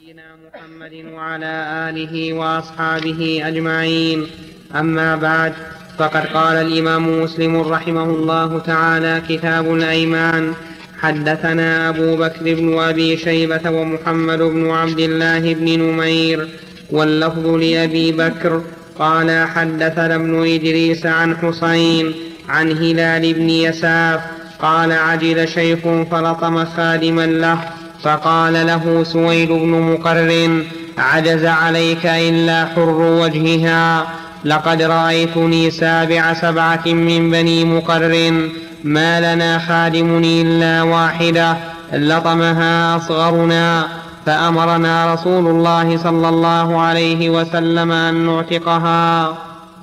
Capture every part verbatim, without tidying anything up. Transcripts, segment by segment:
نبينا محمد وعلى آله وأصحابه أجمعين. أما بعد، فقد قال الإمام مسلم رحمه الله تعالى: كتاب الأيمان. حدثنا أبو بكر بن أبي شيبة ومحمد بن عبد الله بن نمير، واللفظ لأبي بكر، قال: حدثنا ابن إدريس عن حسين عن هلال بن يساف قال: عجل شيخ فلطم خادما له فقال له سويد بن مقرن: عجز عليك إلا حر وجهها، لقد رأيتني سابع سبعة من بني مقرن، ما لنا خادم إلا واحدة لطمها أصغرنا، فأمرنا رسول الله صلى الله عليه وسلم أن نعتقها.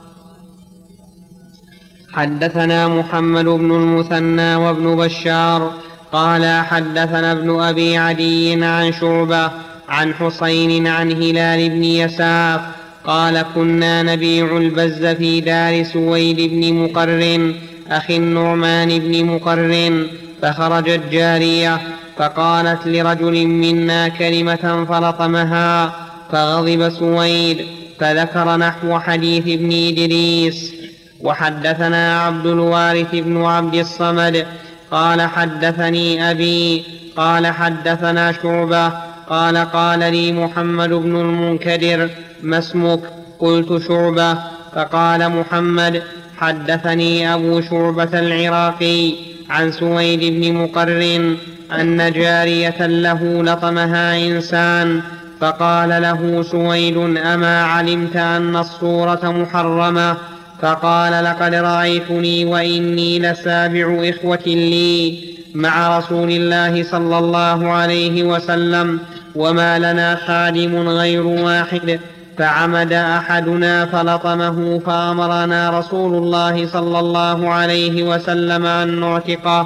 حدثنا محمد بن المثنى وابن بشار قال: حدثنا ابن أبي عدي عن شعبة عن حسين عن هلال بن يساف قال: كنا نبيع البز في دار سويد بن مقرن أخي النعمان بن مقرن، فخرجت جارية فقالت لرجل منا كلمة فلطمها، فغضب سويد فذكر نحو حديث ابن إدريس. وحدثنا عبد الوارث بن عبد الصمد قال: حدثني أبي قال: حدثنا شعبة قال: قال لي محمد بن المنكدر: ما اسمك؟ قلت: شعبة. فقال محمد: حدثني أبو شعبة العراقي عن سويد بن مقرن أن جارية له لطمها إنسان، فقال له سويد: أما علمت أن الصورة محرمة؟ فقال: لقد رأيتني وإني لسابع إخوة لي مع رسول الله صلى الله عليه وسلم، وما لنا خادم غير واحد، فعمد أحدنا فلطمه، فأمرنا رسول الله صلى الله عليه وسلم أن نعتقه.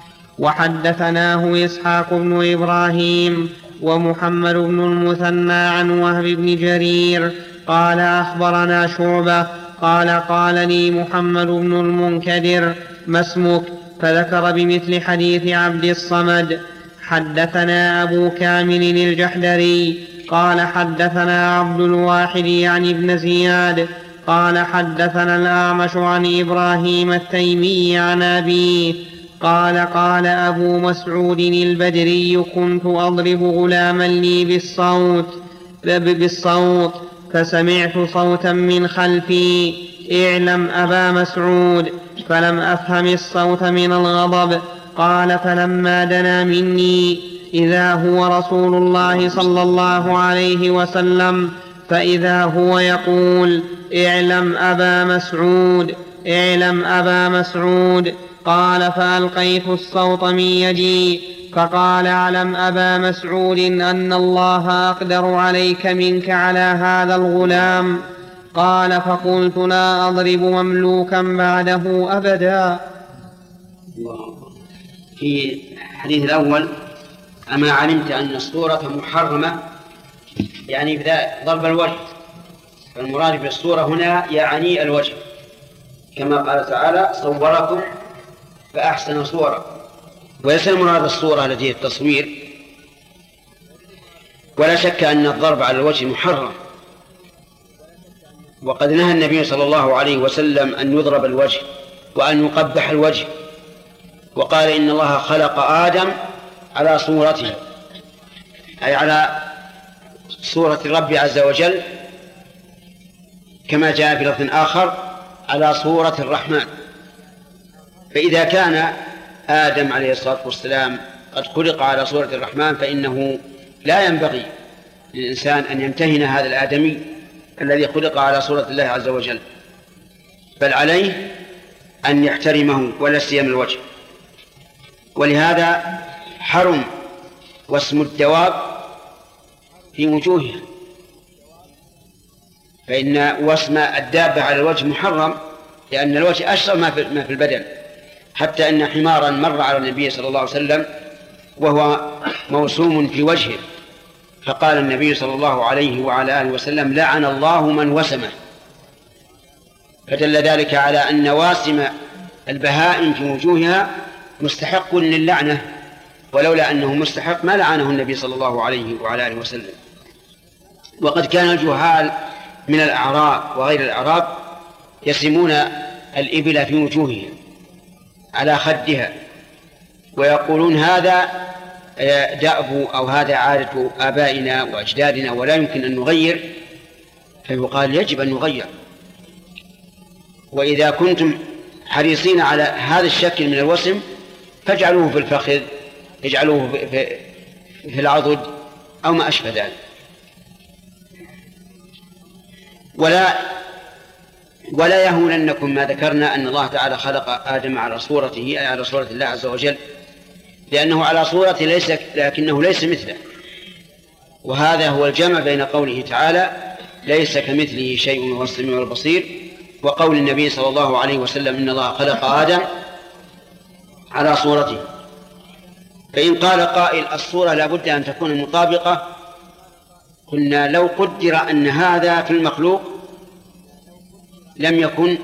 وحدثناه إسحاق بن إبراهيم ومحمد بن المثنى عن وهب بن جرير قال: أخبرنا شعبة قال: قال لي محمد بن المنكدر: ما اسمك؟ فذكر بمثل حديث عبد الصمد. حدثنا أبو كامل الجحدري قال: حدثنا عبد الواحد عن ابن زياد قال: حدثنا الأعمش عن إبراهيم التيمي عن أبيه قال: قال أبو مسعود البدري: كنت أضرب غلاما لي بالصوت بالصوت فسمعت صوتا من خلفي: اعلم أبا مسعود، فلم أفهم الصوت من الغضب. قال: فلما دنا مني إذا هو رسول الله صلى الله عليه وسلم، فإذا هو يقول: اعلم أبا مسعود، اعلم أبا مسعود. قال: فألقيت الصوت من يدي، فقال: اعلم أبا مسعود أن الله أقدر عليك منك على هذا الغلام. قال: فقلت: لا أضرب مملوكا بعده أبدا. في الحديث الأول: أما علمت أن الصورة محرمة، يعني ضرب الوجه، فالمراد بالصورة هنا يعني الوجه، كما قال تعالى: صوركم فأحسن صورة. وليس المراد الصورة التي هي التصوير، ولا شك أن الضرب على الوجه محرم، وقد نهى النبي صلى الله عليه وسلم أن يضرب الوجه وأن يقبح الوجه، وقال: إن الله خلق آدم على صورته، أي على صورة الرب عز وجل، كما جاء في لفظ آخر: على صورة الرحمن. فإذا كان آدم عليه الصلاة والسلام قد خلق على صورة الرحمن، فإنه لا ينبغي للإنسان أن يمتهن هذا الآدمي الذي خلق على صورة الله عز وجل، بل عليه أن يحترمه ولا سيما الوجه. ولهذا حرم واسم الدواب في وجوهها، فإن واسم الدابة على الوجه محرم، لأن الوجه أشرف ما في البدن، حتى أن حمارا مر على النبي صلى الله عليه وسلم وهو موسوم في وجهه، فقال النبي صلى الله عليه وعلى آله وسلم: لعن الله من وسمه. فدل ذلك على أن واسم البهائم في وجوهها مستحق للعنة، ولولا أنه مستحق ما لعنه النبي صلى الله عليه وعلى آله وسلم. وقد كان الجهال من الأعراب وغير الأعراب يسمون الإبل في وجوههم على خدها ويقولون هذا دأب أو هذا عادة آبائنا وأجدادنا ولا يمكن أن نغير، فيقال يجب أن نغير. وإذا كنتم حريصين على هذا الشكل من الوسم فاجعلوه في الفخذ، اجعلوه في, في العضد أو ما أشبه ذلك. ولا ولا يهوننكم ما ذكرنا أن الله تعالى خلق آدم على صورته، على صورة الله عز وجل، لأنه على صورته ليس لكنه ليس مثله. وهذا هو الجمع بين قوله تعالى ليس كمثله شيء وهو السميع البصير وقول النبي صلى الله عليه وسلم إن الله خلق آدم على صورته. فإن قال قائل الصورة لا بد أن تكون مطابقة، قلنا لو قدر أن هذا في المخلوق لم يكن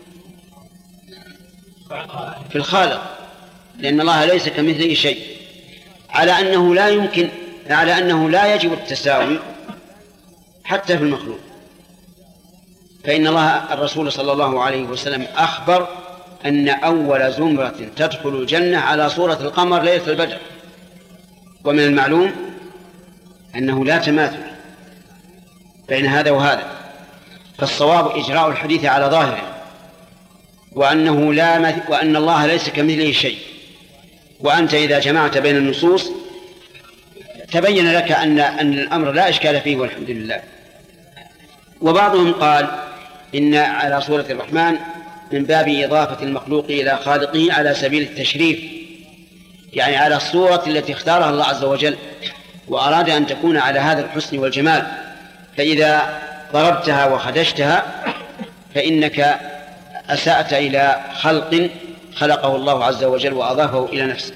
في الخالق، لأن الله ليس كمثله شيء، على أنه لا يمكن على أنه لا يجب التساوي حتى في المخلوق. فإن الله الرسول صلى الله عليه وسلم أخبر أن أول زمرة تدخل الجنة على صورة القمر ليلة البدر، ومن المعلوم أنه لا تماثل بين هذا وهذا، فالصواب إجراء الحديث على ظاهره، وأنه لا مثل وأن الله ليس كمثله شيء. وأنت إذا جمعت بين النصوص تبين لك أن أن الأمر لا إشكال فيه والحمد لله. وبعضهم قال إن على صورة الرحمن من باب إضافة المخلوق إلى خالقه على سبيل التشريف، يعني على الصورة التي اختارها الله عز وجل وأراد أن تكون على هذا الحسن والجمال، فإذا ضربتها وخدشتها فإنك أسأت إلى خلق خلقه الله عز وجل وأضافه إلى نفسه.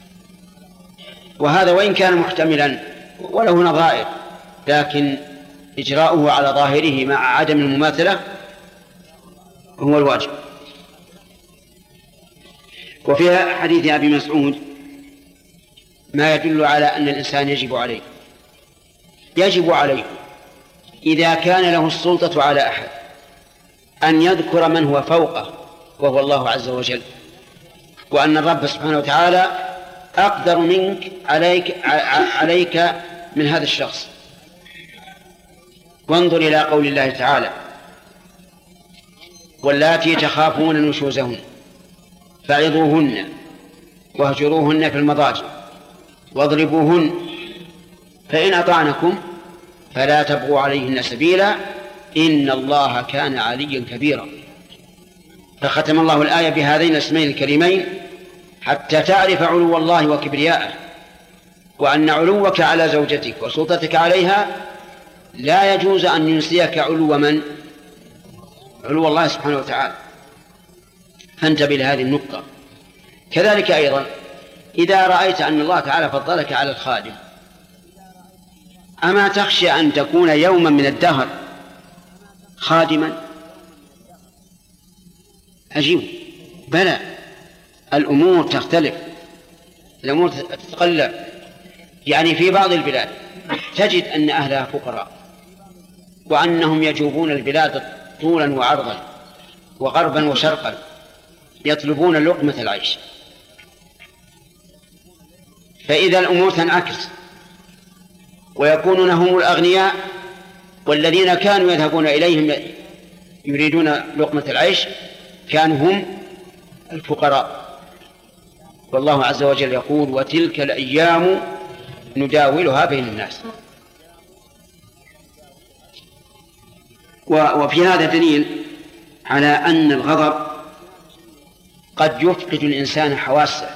وهذا وإن كان محتملا وله نظائر، لكن إجراؤه على ظاهره مع عدم المماثلة هو الواجب. وفي حديث أبي مسعود ما يدل على أن الإنسان يجب عليه يجب عليه إذا كان له السلطة على أحد أن يذكر من هو فوقه وهو الله عز وجل، وأن الرب سبحانه وتعالى أقدر منك عليك, عليك من هذا الشخص. وانظر إلى قول الله تعالى واللاتي تخافون نشوزهن فعظوهن واهجروهن في المضاجع واضربوهن فإن أطعنكم فلا تبغوا عليهن سبيلا إن الله كان عليا كبيرا. فختم الله الآية بهذين الاسمين الكريمين حتى تعرف علو الله وكبرياءه، وأن علوك على زوجتك وسلطتك عليها لا يجوز أن ينسيك علو من؟ علو الله سبحانه وتعالى. فانتبه لهذه النقطة. كذلك أيضا إذا رأيت أن الله تعالى فضلك على الخادم، أما تخشى أن تكون يوما من الدهر خادما؟ أجيب بلى، الأمور تختلف، الأمور تتقلب. يعني في بعض البلاد تجد أن أهلها فقراء وأنهم يجوبون البلاد طولا وعرضا وغربا وشرقا يطلبون لقمة العيش. فإذا الأمور تنعكس ويكونون هم الأغنياء والذين كانوا يذهبون إليهم يريدون لقمة العيش كانوا هم الفقراء. والله عز وجل يقول وتلك الأيام نداولها بين الناس. وفي هذا دليل على أن الغضب قد يفقد الإنسان حواسه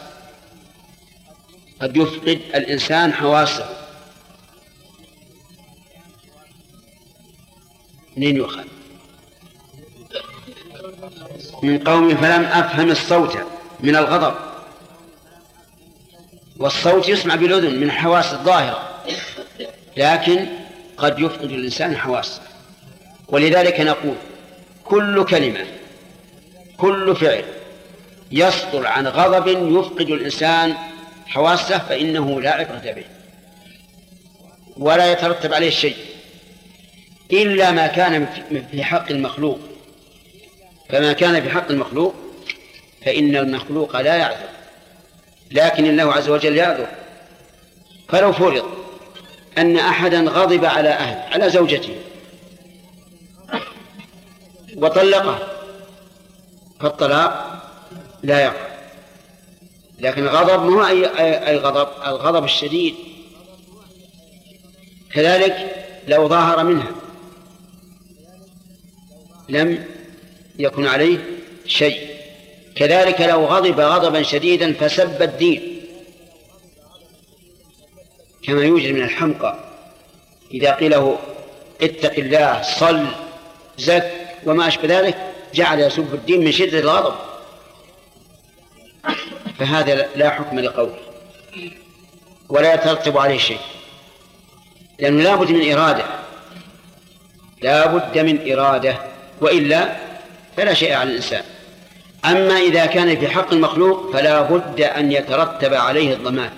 قد يفقد الإنسان حواسه منين يؤخذ؟ من قوم فلم أفهم الصوت من الغضب. والصوت يسمع بالأذن من الحواس الظاهرة، لكن قد يفقد الإنسان حواسه. ولذلك نقول كل كلمة كل فعل يصدر عن غضب يفقد الإنسان حواسه فإنه لا عبرة به ولا يترتب عليه شيء. إلا ما كان في حق المخلوق، فما كان في حق المخلوق فإن المخلوق لا يعذر، لكن الله عز وجل يعذر. فلو فرض أن أحدا غضب على أهل على زوجته وطلقه فالطلاق لا يقع، لكن الغضب ما هو أي, أي غضب، الغضب الشديد. كذلك لو ظاهر منها لم يكن عليه شيء. كذلك لو غضب غضبا شديدا فسب الدين كما يوجد من الحمقى، إذا قيل له اتق الله صل زك وما أشبه ذلك جعل يسب الدين من شدة الغضب، فهذا لا حكم لقوله ولا يترتب عليه شيء، لأنه لا بد من إرادة، لا بد من إرادة، وإلا فلا شيء على الإنسان. أما إذا كان في حق المخلوق فلا بد أن يترتب عليه الضمان.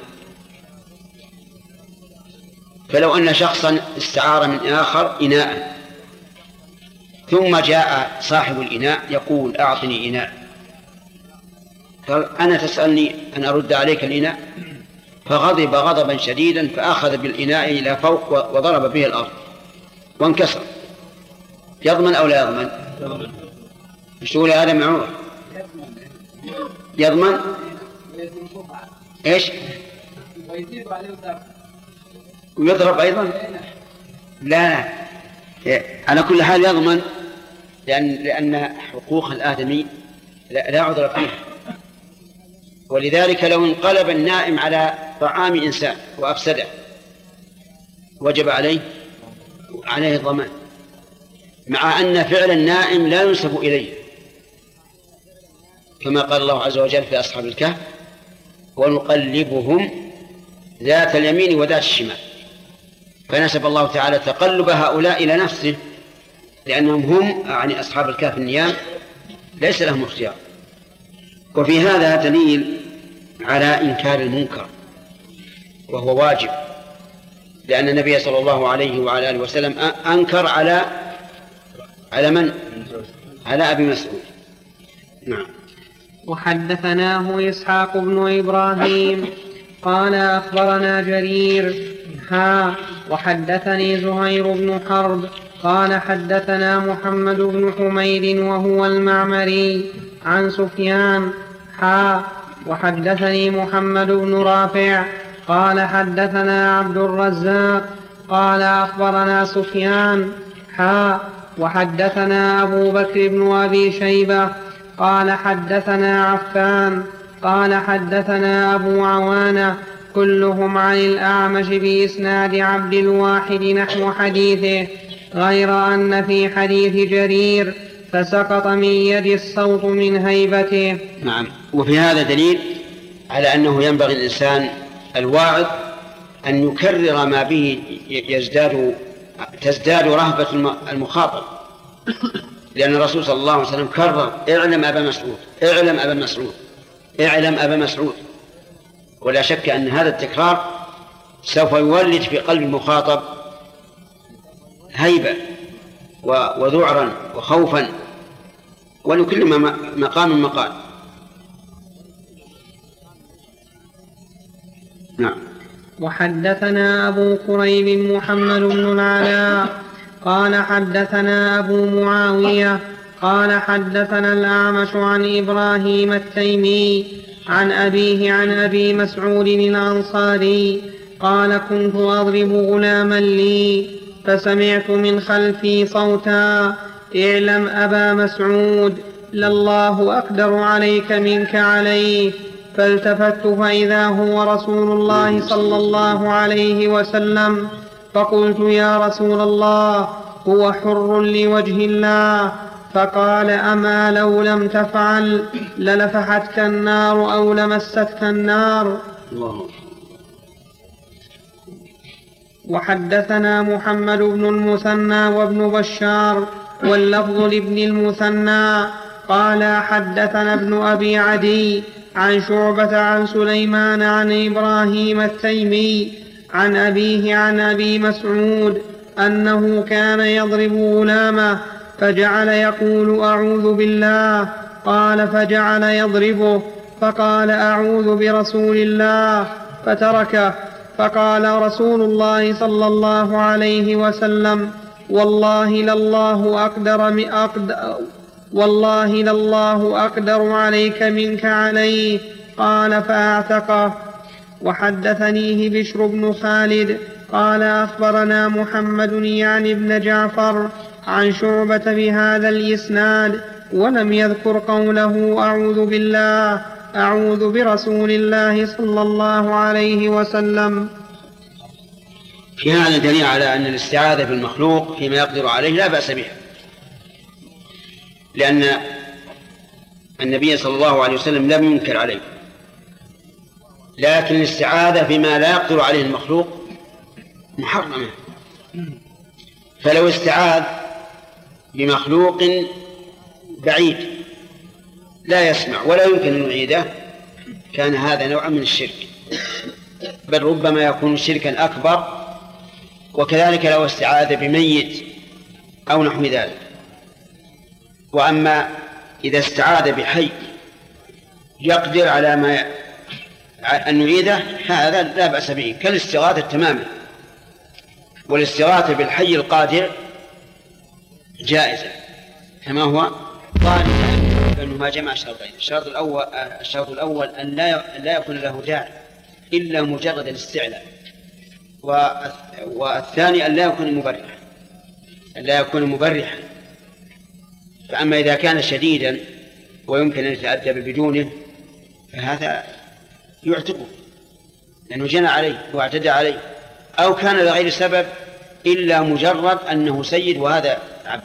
فلو أن شخصا استعار من آخر إناء ثم جاء صاحب الإناء يقول أعطني إناء، قال أنا تسألني أن أرد عليك الإناء، فغضب غضبا شديدا فأخذ بالإناء إلى فوق وضرب به الأرض وانكسر، يضمن أو لا يضمن؟ مش تقول هذا معروف؟ يضمن إيش؟ ويضرب أيضا؟ لا على كل حال يضمن، لأن, لأن حقوق الآدمي لا, لا عذر فيها. ولذلك لو انقلب النائم على طعام إنسان وأفسده وجب عليه عليه الضمان، مع أن فعل النائم لا ينسب إليه، كما قال الله عز وجل في أصحاب الكهف ونقلبهم ذات اليمين وذات الشمال، فنسب الله تعالى تقلب هؤلاء إلى نفسه، لأنهم هم يعني أصحاب الكهف النيام ليس لهم اختيار. وفي هذا دليل على إنكار المنكر وهو واجب، لأن النبي صلى الله عليه وعلى آله وسلم أنكر على على من؟ على أبي مسعود. نعم. وحدثناه إسحاق بن إبراهيم قال أخبرنا جرير ها وحدثني زهير بن حرب قال حدثنا محمد بن حميد وهو المعمري عن سفيان ها وحدثني محمد بن رافع قال حدثنا عبد الرزاق قال أخبرنا سفيان ها وحدثنا أبو بكر بن أبي شيبة قال حدثنا عفان قال حدثنا أبو عوانة كلهم عن الأعمش بإسناد عبد الواحد نحو حديثه، غير أن في حديث جرير فسقط من يد الصوت من هيبته. نعم. وفي هذا دليل على أنه ينبغي الإنسان الواعظ أن يكرر ما به يزداد تزداد رهبة المخاطب، لأن الرسول صلى الله عليه وسلم كرر اعلم أبا مسعود اعلم أبا مسعود اعلم أبا مسعود، ولا شك أن هذا التكرار سوف يولد في قلب المخاطب هيبة وذعرا وخوفا، ولكل مقام مقال. نعم. وحدثنا أبو كريب محمد بن العلاء قال حدثنا أبو معاوية قال حدثنا الأعمش عن إبراهيم التيمي عن أبيه عن أبي مسعود الأنصاري قال كنت أضرب غلاما لي فسمعت من خلفي صوتا اعلم أبا مسعود لله أقدر عليك منك عليه، فالتفت فإذا هو رسول الله صلى الله عليه وسلم، فقلت يا رسول الله هو حر لوجه الله، فقال أما لو لم تفعل للفحتك النار أو لمستك النار. الله. وحدثنا محمد بن المثنى وابن بشار واللفظ لابن المثنى قال حدثنا ابن أبي عدي عن شعبة عن سليمان عن إبراهيم التيمي عن أبيه عن أبي مسعود أنه كان يضرب غلامه فجعل يقول أعوذ بالله، قال فجعل يضربه فقال أعوذ برسول الله فتركه. فقال رسول الله صلى الله عليه وسلم والله لله أقدر, أقدر والله لله أقدر عليك منك عليه، قال فأعتقه. وحدثنيه بشر بن خالد قال أخبرنا محمد يعني بن جعفر عن شعبة بهذا الإسناد ولم يذكر قوله أعوذ بالله أعوذ برسول الله صلى الله عليه وسلم. في هذا دليل على أن الاستعاذة بالمخلوق فيما يقدر عليه لا بأس بها، لأن النبي صلى الله عليه وسلم لم ينكر عليه، لكن الاستعاذة فيما لا يقدر عليه المخلوق محرمة. فلو استعاذ بمخلوق بعيد لا يسمع ولا يمكن أن يعيده كان هذا نوعا من الشرك، بل ربما يكون شركا أكبر. وكذلك لو استعاذ بميت أو نحو ذلك. وأما إذا استعاذ بحي يقدر على ما أن يعيده هذا لا بأس به كالاستغاثة تماما. والاستغاثة بالحي القادر جائزة كما هو قال أنه ما جمع شرطين. الشرط الأول الشرط الأول أن لا لا يكون له داعي إلا مجرد الاستعلاء، والثاني أن لا يكون مبرحا أن لا يكون مبرحا. فأما إذا كان شديدا ويمكن أن يتأدب بدونه فهذا يعتقه لأنه جنى عليه واعتدى عليه، أو كان لغير سبب إلا مجرد أنه سيد وهذا عبد.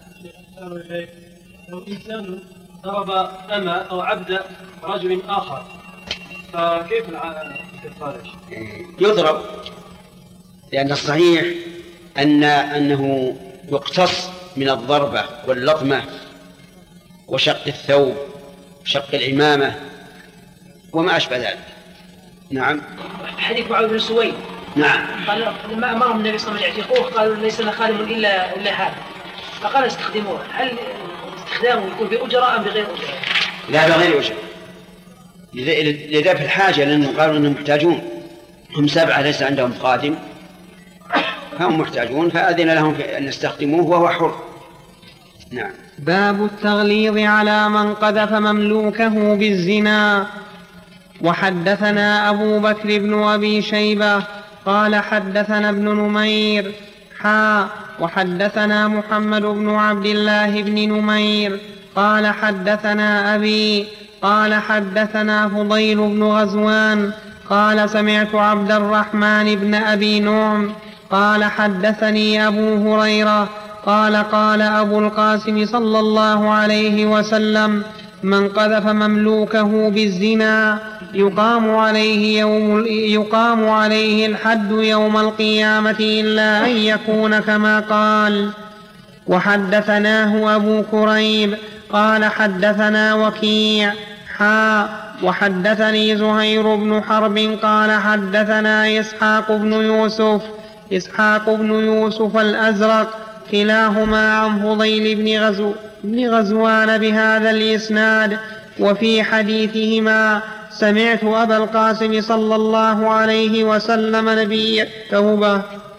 لو إنسان ضرب أمة أو عبد رجل آخر فكيف الخارج؟ يضرب، لأن الصحيح أن أنه يقتص من الضربة واللطمة وشق الثوب وشق العمامة وما أشبه ذلك. نعم. حديث معاذ بن سويد. نعم. قال لما أمرهم النبي صلى الله عليه وسلم يعتقوه قالوا ليس لنا خادم إلا إلا هذا، فقال استخدموه. هل استخدامه يكون بأجرة أم بغير أجرة؟ لا بغير أجرة، لذا في الحاجة، لأنهم قالوا أنهم محتاجون، هم سبعة ليس عندهم خادم فهم محتاجون فأذن لهم أن يستخدموه وهو حر. نعم. باب التغليظ على من قذف مملوكه بالزنا. وحدثنا أبو بكر بن أبي شيبة قال حدثنا ابن نمير حا وحدثنا محمد بن عبد الله بن نمير قال حدثنا أبي قال حدثنا فضيل بن غزوان قال سمعت عبد الرحمن بن أبي نعم قال حدثني أبو هريرة قال قال أبو القاسم صلى الله عليه وسلم من قذف مملوكه بالزنا يقام عليه, يوم يقام عليه الحد يوم القيامة إلا أن يكون كما قال. وحدثناه أبو كريب قال حدثنا وكيع حا وحدثني زهير بن حرب قال حدثنا إسحاق بن يوسف إسحاق بن يوسف الأزرق كلاهما عن فضيل بن غزو بن غزوان بهذا الإسناد. وفي حديثهما سمعت أبا القاسم صلى الله عليه وسلم نبي التوبة.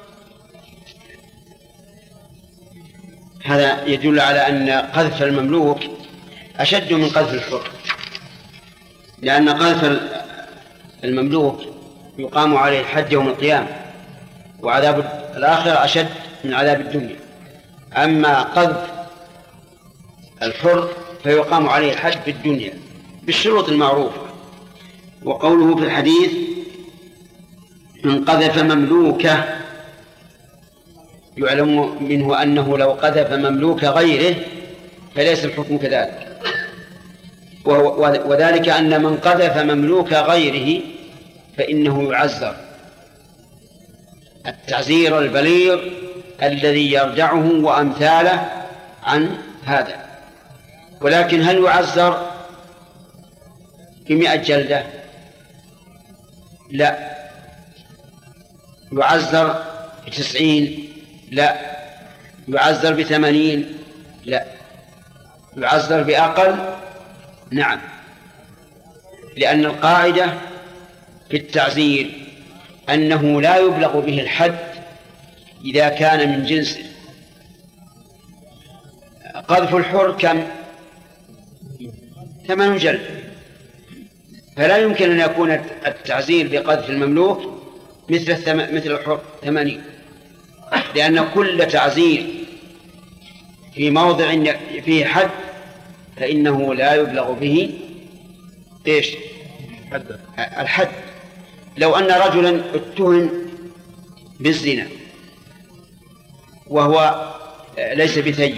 هذا يدل على أن قذف المملوك أشد من قذف الحر، لأن قذف المملوك يقام عليه الحد يوم القيامة وعذاب الآخرة أشد من عذاب الدنيا. أما قذف الحر فيقام عليه الحد في الدنيا بالشروط المعروفة. وقوله في الحديث من قذف مملوكه يعلم منه أنه لو قذف مملوك غيره فليس الحكم كذلك، وذلك أن من قذف مملوك غيره فإنه يعزر التعزير البليغ الذي يرجعه وأمثاله عن هذا. ولكن هل يعزر بمئة جلدة؟ لا، يعزر بتسعين لا. يعزر بثمانين؟ لا. يعزر بأقل؟ نعم، لأن القاعدة في التعزير أنه لا يبلغ به الحد إذا كان من جنسه. قذف الحر كم؟ ثمن جلد، فلا يمكن أن يكون التعزير بقذف المملوك مثل الثم... مثل الحر ثمانين، لأن كل تعزير في موضع فيه حد فإنه لا يبلغ به إيش؟ حد. الحد. لو أن رجلا اتهم بالزنا وهو ليس بثيب،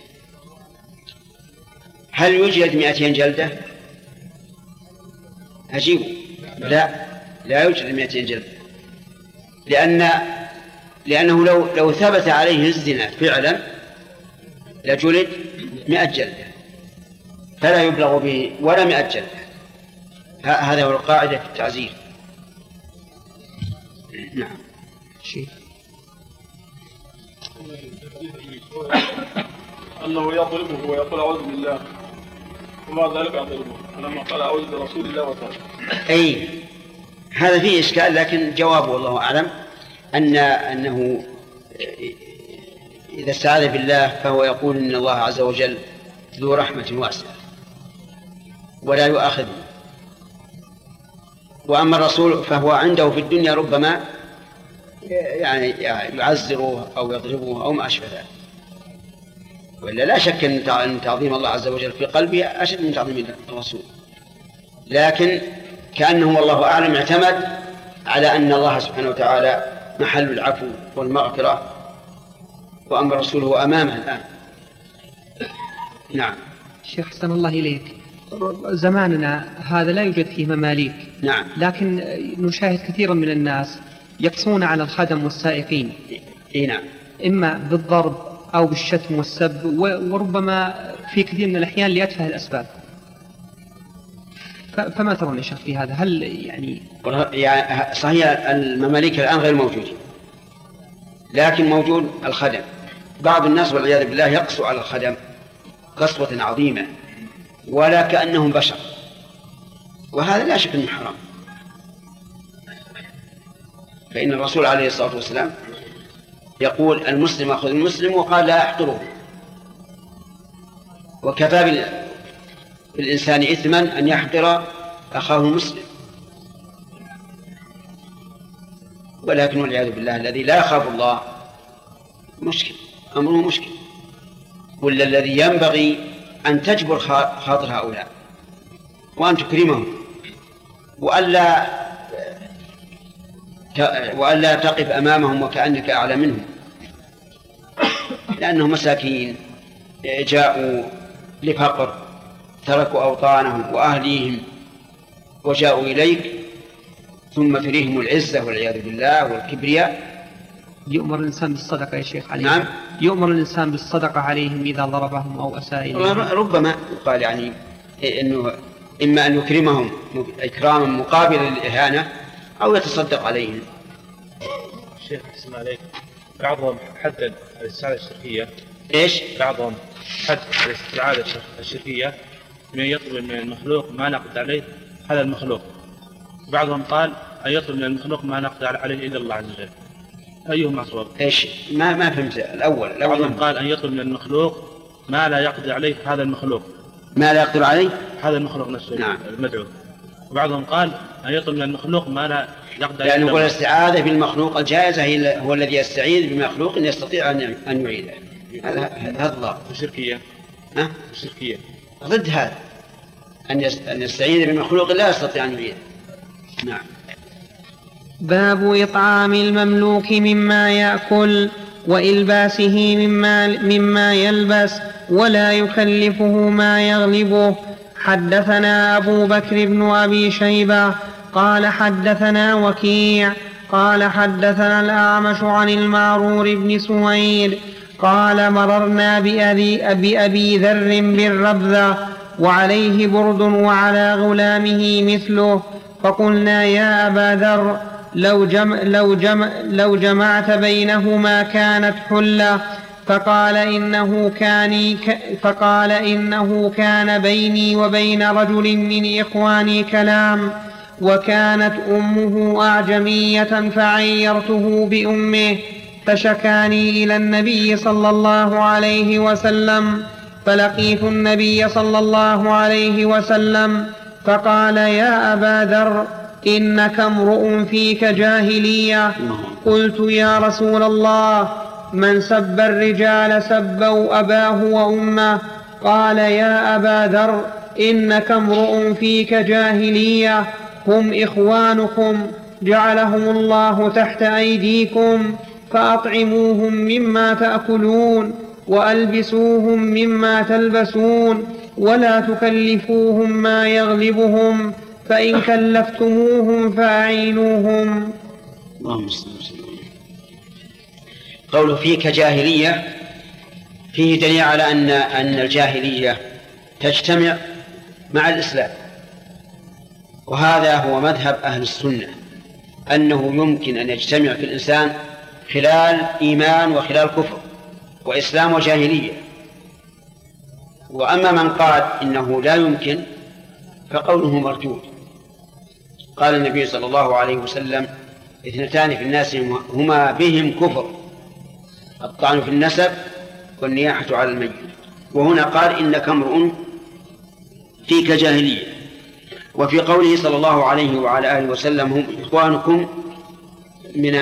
هل يجلد مئتين جلدة؟ أجيبه لا، لا يجلد مئتين جلدة، لأن لأنه لو لو ثبت عليه الزنا فعلا لجلد مئة جلدة، فلا يبلغ به ولا مئة جلدة. هذا هو القاعدة في التعزير. نعم. شيء أنه يضربه ويقول أعوذ بالله، وما ذلك يضربه فلما قال أعوذ برسول الله وتعالى. أي هذا فيه إشكال، لكن جوابه والله أعلم أن أنه إذا استعاذ بالله فهو يقول إن الله عز وجل ذو رحمة واسعة ولا يؤاخذه، وأما الرسول فهو عنده في الدنيا ربما يعني يعزره أو يضربه أو ما أشبه ذلك، ولا لا شك أن تعظيم الله عز وجل في قلبه أشد من تعظيم الرسول، لكن كأنه والله أعلم اعتمد على أن الله سبحانه وتعالى محل العفو والمغفرة، وأما الرسول هو أمامه الآن. نعم. شيخ حسن الله إليك، زماننا هذا لا يوجد فيه مماليك. نعم. لكن نشاهد كثيرا من الناس يقصون على الخدم والسائقين. إيه نعم. إما بالضرب أو بالشتم والسب، وربما في كثير من الأحيان لأتفه الأسباب. فما ترون يا شيخ في هذا؟ هل يعني يعني صحيح المماليك الآن غير موجودين، لكن موجود الخدم. بعض الناس والعياذ بالله يقسو على الخدم قسوة عظيمة ولا كأنهم بشر، وهذا لا شك أنه حرام. فإن الرسول عليه الصلاة والسلام يقول المسلم أخذ المسلم، وقال لا أحقره، وكفى بالإنسان إثما أن يحقر أخاه المسلم. ولكن والعياذ بالله الذي لا يخاف الله مشكل، أمره مشكل، ولا الذي ينبغي أن تجبر خاطر هؤلاء وأن تكرمهم، وألا وألا تقف أمامهم وكأنك أعلى منهم، لأنهم مساكين جاءوا لفقر، تركوا أوطانهم وأهليهم وجاءوا إليك، ثم تريهم العزة والعياذ بالله والكبرياء. يؤمر الإنسان بالصدقة يا شيخ عليهم. نعم. يؤمر الإنسان بالصدقة عليهم إذا ضربهم أو أساء إليهم. ربما يقال يعني إنه إما أن يكرمهم إكراما مقابلا للإهانة أو يتصدق عليهم. شيخ اسم عليك، بعضهم حدد الاستعاذة الشركية. إيش؟ بعضهم حد الاستعاذة الشركية من يطلب من المخلوق ما نقدر عليه هذا المخلوق، بعضهم قال أن يطلب من المخلوق ما نقدر عليه إلا الله عز وجل. أيهما أصوب؟ إيش؟ ما ما فهمت الأول. بعضهم قال أن يطلب من المخلوق ما لا يقدر عليه هذا المخلوق. ما لا يقدر عليه هذا المخلوق نفسه. نعم. المدعو. وبعضهم قال أن يطلب من المخلوق ما لا يقدر عليه. لأن نقول الاستعاذة بالمخلوق الجائزة هي هو الذي يستعيذ بمخلوق يستطيع أن أن يعيده. هذا هذا الله. الشركية. ها؟ الشركية. ضد هذا أن أن يستعيذ بمخلوق لا يستطيع أن يعيده. نعم. باب إطعام المملوك مما يأكل وإلباسه مما, مما يلبس ولا يكلفه ما يغلبه. حدثنا أبو بكر بن أبي شيبة قال حدثنا وكيع قال حدثنا الأعمش عن المعرور بن سويد قال مررنا بأبي, أبي, أبي ذر بالربذة وعليه برد وعلى غلامه مثله، فقلنا يا أبا ذر لو, جم لو, جم لو جمعت بينهما كانت حلة. فقال إنه كان, فقال إنه كان بيني وبين رجل من إخواني كلام، وكانت أمه أعجمية فعيرته بأمه، فشكاني إلى النبي صلى الله عليه وسلم، فلقيت النبي صلى الله عليه وسلم فقال: يا أبا ذر، إنك امرؤ فيك جاهلية. قلت: يا رسول الله، من سب الرجال سبوا أباه وأمه. قال: يا أبا ذر، إنك امرؤ فيك جاهلية، هم إخوانكم جعلهم الله تحت أيديكم، فأطعموهم مما تأكلون وألبسوهم مما تلبسون، ولا تكلفوهم ما يغلبهم، فإن كلفتموهم فأعينوهم. اللهم صل وسلم. قوله فيك جاهلية فيه دليل على أن أن الجاهلية تجتمع مع الإسلام، وهذا هو مذهب أهل السنة، أنه يمكن أن يجتمع في الإنسان خلال إيمان وخلال كفر وإسلام وجاهلية. وأما من قال إنه لا يمكن فقوله مردود. قال النبي صلى الله عليه وسلم: اثنتان في الناس هما بهم كفر، الطعن في النسب والنياحة على الميت. وهنا قال: إنك امرؤ فيك جاهلية. وفي قوله صلى الله عليه وعلى آله وسلم: هم إخوانكم، من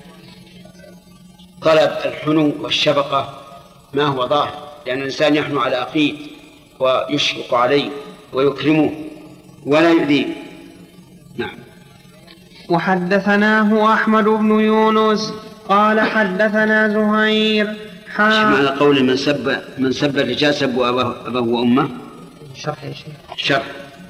طلب الحنو والشفقة ما هو ظاهر، لأن الإنسان يحنو على أخيه ويشفق عليه ويكرمه ولا يؤذيه. نعم. وحدثناه أحمد بن يونس قال حدثنا زهير. ايش معنى قول من سب من سب الرجال سبوا أباه, أباه وأمه؟ شرح يا شيخ. شرح.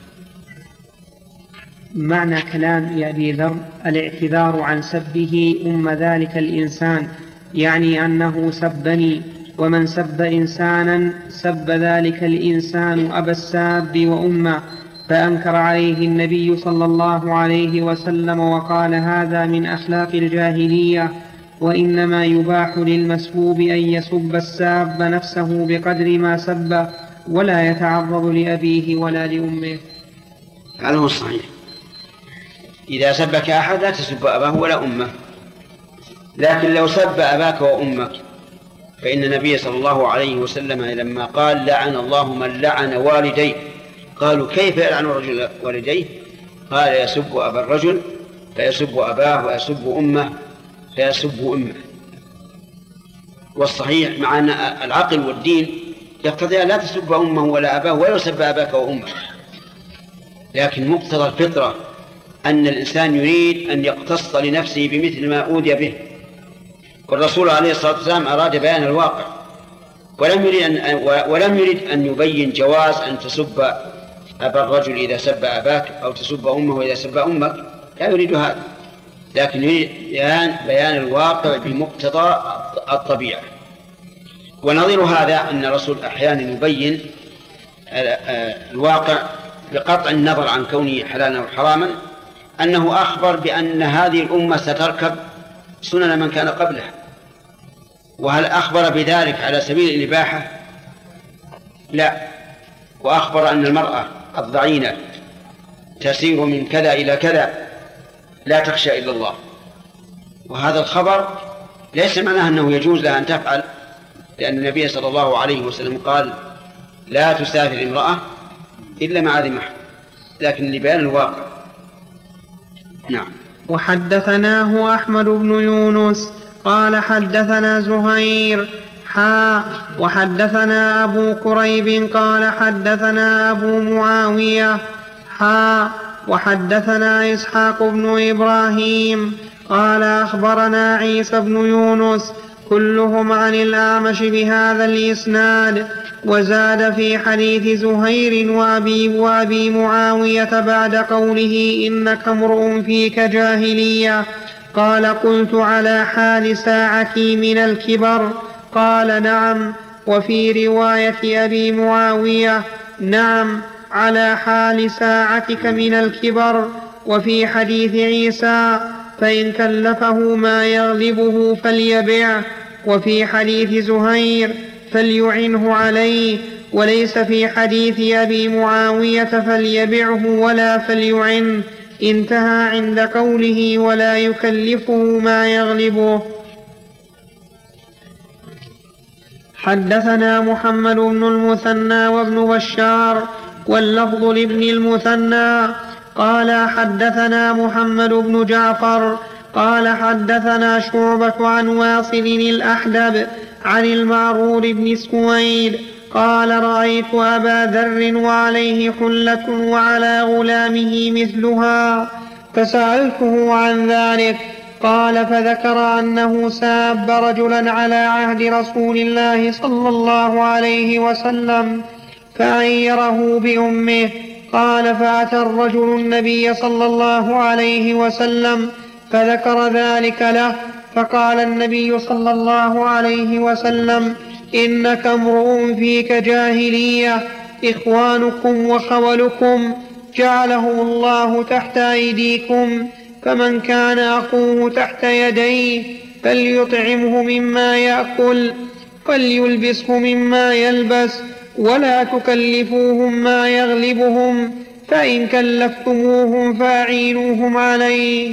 معنى كلام أبي ذر: الاعتذار عن سبه أم ذلك الإنسان، يعني أنه سبني، ومن سب إنسانا سب ذلك الإنسان أبا الساب وأمه. فأنكر عليه النبي صلى الله عليه وسلم وقال: هذا من أخلاق الجاهلية، وإنما يباح للمسبوب أن يسب الساب نفسه بقدر ما سب، ولا يتعرض لأبيه ولا لأمه. هذا هو الصحيح. إذا سبك أحد لا تسب أباه ولا أمه، لكن لو سب أباك وأمك فإن النبي صلى الله عليه وسلم لما قال: لعن الله من لعن والديه، قالوا: كيف يلعن الرجل والديه؟ قال: يسب أبا الرجل فيسب أباه، ويسب أمه فيسب أمه. والصحيح مع أن العقل والدين يقتضي أن لا تسب أمه ولا أباه ولو سب أباك وأمه، لكن مقتضى الفطرة أن الإنسان يريد أن يقتص لنفسه بمثل ما أوذي به. والرسول عليه الصلاة والسلام أراد بيان الواقع، ولم يريد أن, ولم يريد أن يبين جواز أن تسب أبا الرجل إذا سب أباك أو تسب أمه إذا سب أمك، لا يريد هذا، لكن يريد بيان, بيان الواقع بمقتضى الطبيعة. ونظير هذا أن الرسول أحيانا يبين الواقع بقطع النظر عن كونه حلالا أو حراما، أنه أخبر بأن هذه الأمة ستركب سنن من كان قبلها. وهل أخبر بذلك على سبيل الإباحة؟ لا. وأخبر أن المرأة الضعينة تسير من كذا إلى كذا لا تخشى إلا الله، وهذا الخبر ليس معناه أنه يجوز لها أن تفعل، لأن النبي صلى الله عليه وسلم قال: لا تسافر امرأة إلا مع ذي محرم، لكن لبيان الواقع. نعم. وحدثناه أحمد بن يونس قال حدثنا زهير حا وحدثنا أبو كريب قال حدثنا أبو معاوية حا وحدثنا إسحاق بن إبراهيم قال أخبرنا عيسى بن يونس كلهم عن الأعمش بهذا الإسناد، وزاد في حديث زهير وأبي, وأبي معاوية بعد قوله: إنك امرؤ فيك جاهلية. قال: قلت: على حال ساعتك من الكبر؟ قال: نعم. وفي رواية أبي معاوية: نعم، على حال ساعتك من الكبر. وفي حديث عيسى: فإن كلفه ما يغلبه فليبعه. وفي حديث زهير فليعنه عليه، وليس في حديث أبي معاوية فليبعه ولا فليعنه. انتهى عند قوله ولا يكلفه ما يغلبه. حدثنا محمد بن المثنى وابن بشار واللفظ لابن المثنى قال حدثنا محمد بن جعفر قال حدثنا شعبة عن واصل الأحدب عن المعرور بن سويد قال رأيت أبا ذر وعليه حلة وعلى غلامه مثلها فسألته عن ذلك قال فذكر أنه ساب رجلا على عهد رسول الله صلى الله عليه وسلم فعيره بأمه. قال فأتى الرجل النبي صلى الله عليه وسلم فذكر ذلك له، فقال النبي صلى الله عليه وسلم إنك امرؤ فيك جاهلية، إخوانكم وخولكم جعله الله تحت أيديكم، فمن كان أخوه تحت يديه فليطعمه مما يأكل فليلبسه مما يلبس، ولا تكلفوهم ما يغلبهم، فإن كلفتموهم فأعينوهم عليه.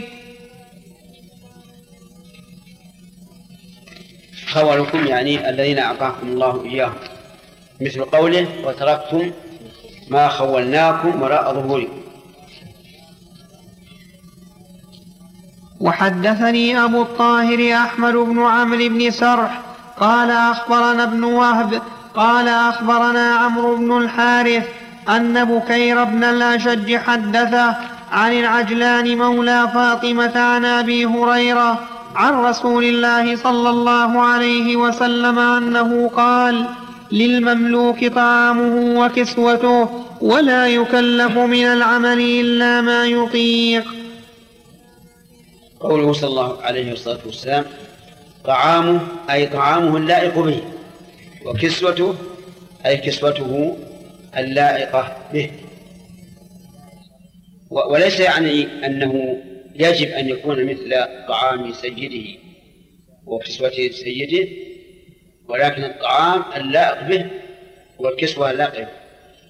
خولكم يعني الذين أعطاكم الله إياهم، مثل قوله وتركتم ما خولناكم وراء ظهوركم. وحدثني أبو الطاهر أحمد بن عمرو بن سرح قال أخبرنا ابن وهب قال أخبرنا عمرو بن الحارث أن بكير بن الأشج حدثه عن العجلان مولى فاطمة عن أبي هريرة عن رسول الله صلى الله عليه وسلم أنه قال للمملوك طعامه وكسوته ولا يكلف من العمل إلا ما يطيق. قوله صلى الله عليه الصلاة والسلام طعامه أي طعامه اللائق به، وكسوته أي كسوته اللائقة به. وليس يعني أنه يجب أن يكون مثل طعام سيده وكسوته سيده، ولكن الطعام اللائق به والكسوة اللائقة به.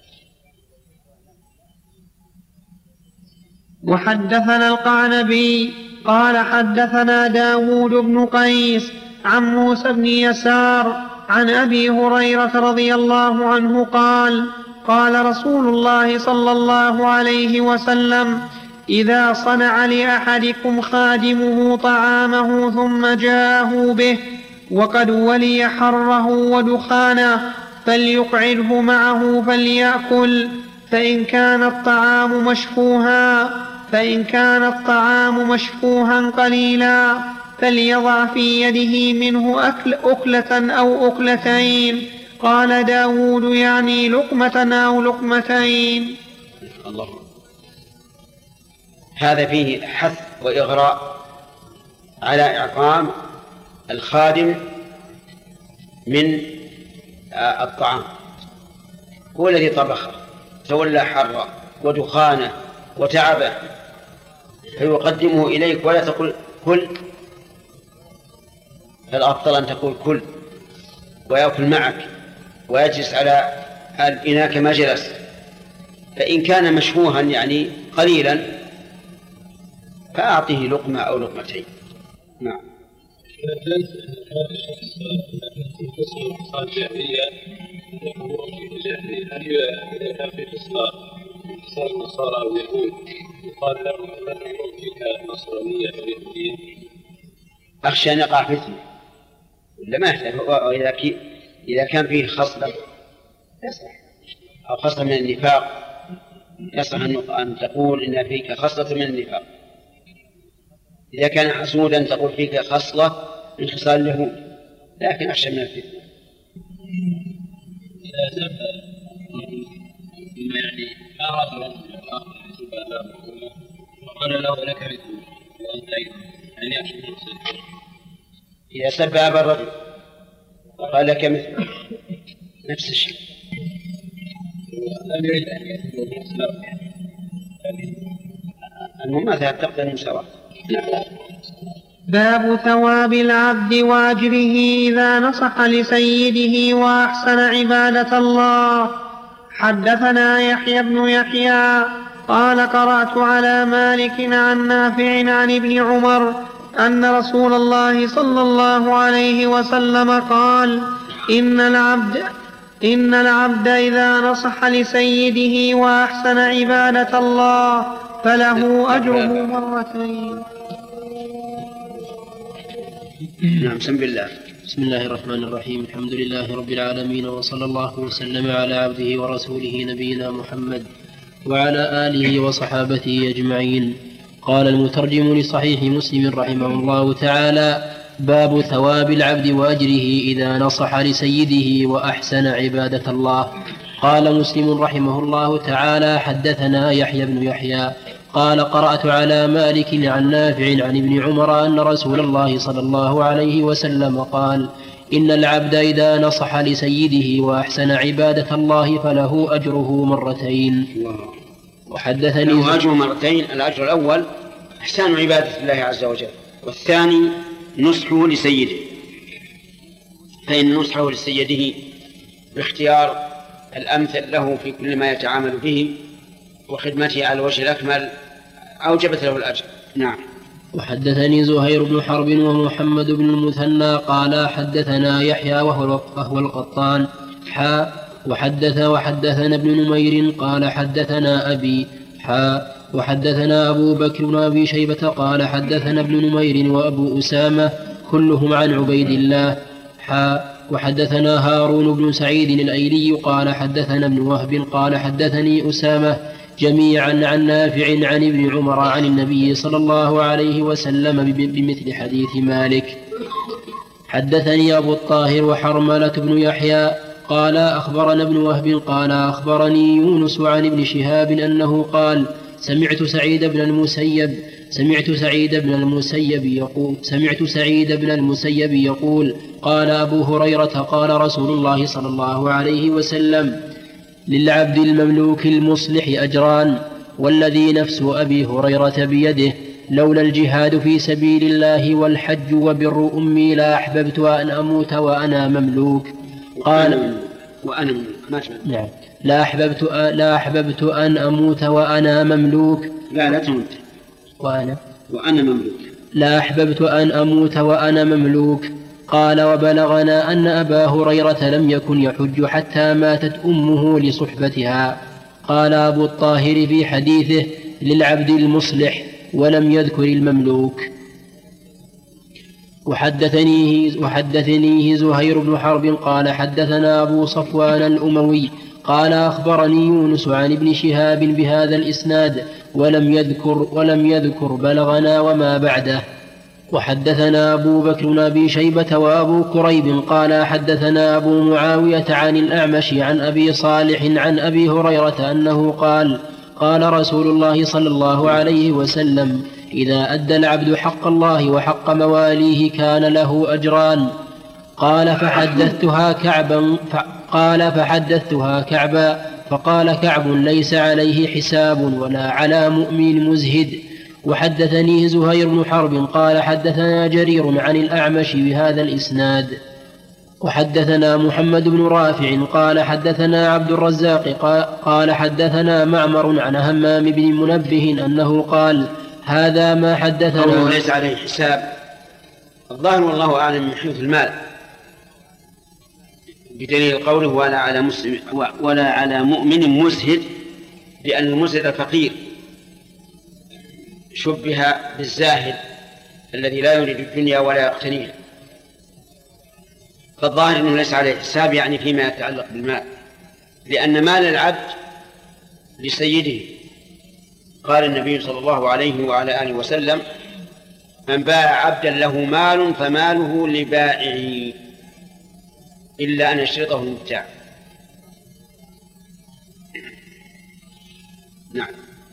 وحدثنا القعنبي قال حدثنا داود بن قيس عن موسى بن يسار عن أبي هريرة رضي الله عنه قال قال رسول الله صلى الله عليه وسلم إذا صنع لأحدكم خادمه طعامه ثم جاءه به وقد ولي حره ودخانه فليقعده معه فليأكل، فإن كان الطعام مشفوها فإن كان الطعام مشفوها قليلا فليضع في يده منه أكل أكلة أو أكلتين. قال داود يعني لقمة أو لقمتين. الله. هذا فيه حث وإغراء على إعطام الخادم من الطعام، هو الذي طبخه تولى حره ودخانه وتعبه، فيقدمه إليك ولا تقول كل، فالأفضل أن تقول كل ويأكل معك ويجلس على الإناء كما جلس. فإن كان مشفوها يعني قليلا فأعطيه لقمة أو لقمتين. نعم. أخشى أن يقع فتنة ولا ما يحتاج. إذا كان فيه خصلة يصلح أو خصلة من النفاق يصلح أن تقول إن فيك خصلة من النفاق. إذا كان حسودا تقول فيك خصلة من خصال اليهود، لكن أخشى من الفتنة. يعني أراد وقال له لك مثل وأنت يعني أخشى من الفتنة. إذا سب أبا الرجل وقال لك مثل نفس الشيء. لم يريد أن يكون المسلم المماثلة تقتضي المساواة. باب ثواب العبد وأجره إذا نصح لسيده وأحسن عبادة الله. حدثنا يحيى بن يحيى قال قرأت على مالك عن نافع عن ابن عمر أن رسول الله صلى الله عليه وسلم قال إن العبد إن العبد إذا نصح لسيده وأحسن عبادة الله فله أجره مرتين. نعم بسم الله. بسم الله الرحمن الرحيم. الحمد لله رب العالمين، وصلى الله وسلم على عبده ورسوله نبينا محمد وعلى آله وصحابته أجمعين. قال المترجم لصحيح مسلم رحمه الله تعالى: باب ثواب العبد وأجره إذا نصح لسيده وأحسن عبادة الله. قال مسلم رحمه الله تعالى: حدثنا يحيى بن يحيى قال قرأت على مالك عن نافع عن ابن عمر أن رسول الله صلى الله عليه وسلم قال: إن العبد إذا نصح لسيده وأحسن عبادة الله فله أجره مرتين. وحدثني له أجر مرتين: الأجر الأول إحسان عبادة الله عز وجل، والثاني نصحه لسيده، فإن نصحه لسيده باختيار الأمثل له في كل ما يتعامل به وخدمته على الوجه الأكمل أوجبت له الأجر. نعم. وحدثني زهير بن حرب ومحمد بن المثنى قال حدثنا يحيى وهو القطان حا وحدث وحدثنا ابن نمير قال حدثنا أبي حا وحدثنا أبو بكر وأبي شيبة قال حدثنا ابن نمير وأبو أسامة كلهم عن عبيد الله حا وحدثنا هارون بن سعيد الأيلي قال حدثنا ابن وهب قال حدثني أسامة جميعا عن نافع عن ابن عمر عن النبي صلى الله عليه وسلم بمثل حديث مالك. حدثني أبو الطاهر وحرملة بن يحيى قال أخبرنا ابن وهب قال أخبرني يونس عن ابن شهاب أنه قال سمعت سعيد بن المسيب سمعت سعيد بن المسيب يقول سمعت سعيد بن المسيب يقول قال أبو هريرة قال رسول الله صلى الله عليه وسلم: للعبد المملوك المصلح أجران، والذي نفس أبي هريرة بيده لولا الجهاد في سبيل الله والحج وبر أمي لا أحببت أن أموت وأنا مملوك. قال وأنا مملوك. نعم. لا أحببت لا أحببت أن أموت وأنا مملوك. لا لا تموت. وأنا وأنا مملوك. لا أحببت أن أموت وأنا مملوك. قال: وبلغنا أن أبا هريرة لم يكن يحج حتى ماتت أمه لصحبتها. قال أبو الطاهر في حديثه: للعبد المصلح، ولم يذكر المملوك. وحدثنيه, وحدثنيه زهير بن حرب قال حدثنا أبو صفوان الأموي قال أخبرني يونس عن ابن شهاب بهذا الإسناد ولم يذكر, ولم يذكر بلغنا وما بعده. وحدثنا أبو بكر بن أبي شيبة وأبو كريب قال حدثنا أبو معاوية عن الأعمش عن أبي صالح عن أبي هريرة أنه قال: قال رسول الله صلى الله عليه وسلم: إذا أدى العبد حق الله وحق مواليه كان له أجران. قال فحدثتها كعبا قال فحدثتها كعبا فقال كعب: ليس عليه حساب ولا على مؤمن مزهد. وحدثني زهير بن حرب قال حدثنا جرير عن الأعمش بهذا الإسناد. وحدثنا محمد بن رافع قال حدثنا عبد الرزاق قال حدثنا معمر عن همام بن منبه أنه قال: هذا ما حدثنا. ليس عليه حساب، الظاهر والله أعلم من حيث المال، بدليل قوله: ولا على مسلم ولا على مؤمن مزهد، لأن المزهد الفقير شبه بالزاهد الذي لا يريد الدنيا ولا يقتنيها، فالظاهر أنه ليس عليه حساب، يعني فيما يتعلق بالمال، لأن مال العبد لسيده. قال النبي صلى الله عليه وعلى آله وسلم: من باع عبدا له مال فماله لبائعه إلا أن يشترطه المبتاع. نعم.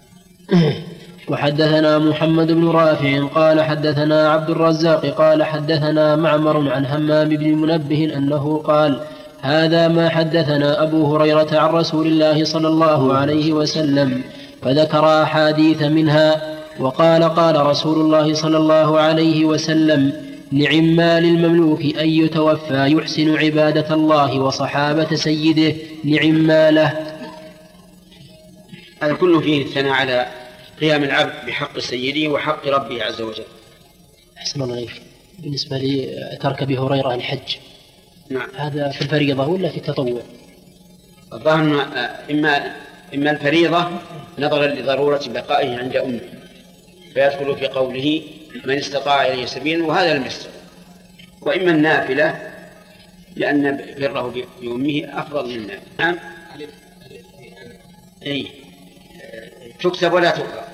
وحدثنا محمد بن رافع قال حدثنا عبد الرزاق قال حدثنا معمر عن همام بن منبه أنه قال: هذا ما حدثنا أبو هريرة عن رسول الله صلى الله عليه وسلم، فذكر أحاديث منها وقال قال رسول الله صلى الله عليه وسلم نعم ما للمملوك أن يتوفى يحسن عبادة الله وصحابة سيده نعم ما له. هذا كله فيه الثناء على قيام العبد بحق سيده وحق ربه عز وجل. أحسن الله عليك. بالنسبة لترك أبي هريرة الحج، نعم، هذا في الفريضة ولا في التطوع؟ الظاهر إما إما الفريضة نظرا لضرورة بقائه عند أمه فيدخل في قوله من استطاع إليه سبيلا وهذا لم يستطع، وإما النافلة لأن بره بأمه أفضل من النافلة. نعم، أي تكتب ولا تقرأ.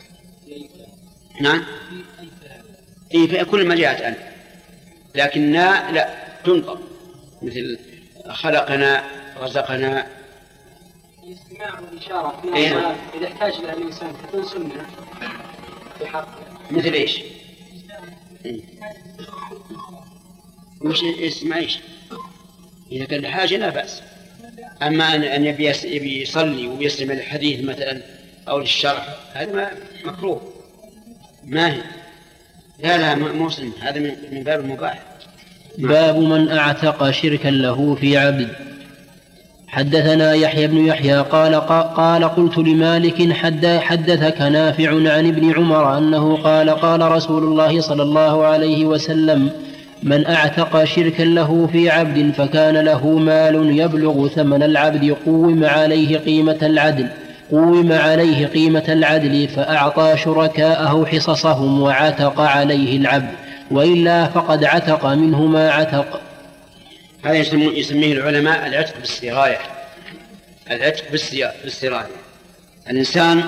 نعم، إيه في كل ما جاءت أن، لكننا لا تنطق، مثل خلقنا رزقنا. الاستماع والإشارة في إيه؟ إذا احتاج لها الإنسان تكون سنة في حق. مثل إيش؟ مش اسمع إيش؟ إذا كان لحاجة لا بأس. أما أن أن يبي يبي يصلي ويستمع للحديث مثلا أو للشرح هذا مكروه، ما هي. لا لا مسلم، هذا من باب المباح. باب من أعتق شركا له في عبد. حدثنا يحيى بن يحيى قال قال قلت لمالك حدثك نافع عن ابن عمر أنه قال قال رسول الله صلى الله عليه وسلم من أعتق شركا له في عبد فكان له مال يبلغ ثمن العبد قوم عليه قيمة العدل قوم عليه قيمة العدل فأعطى شركاءه حصصهم وعتق عليه العبد، وإلا فقد عتق منه ما عتق. هذا يسميه العلماء العتق بالسراية. العتق بالسراية، الإنسان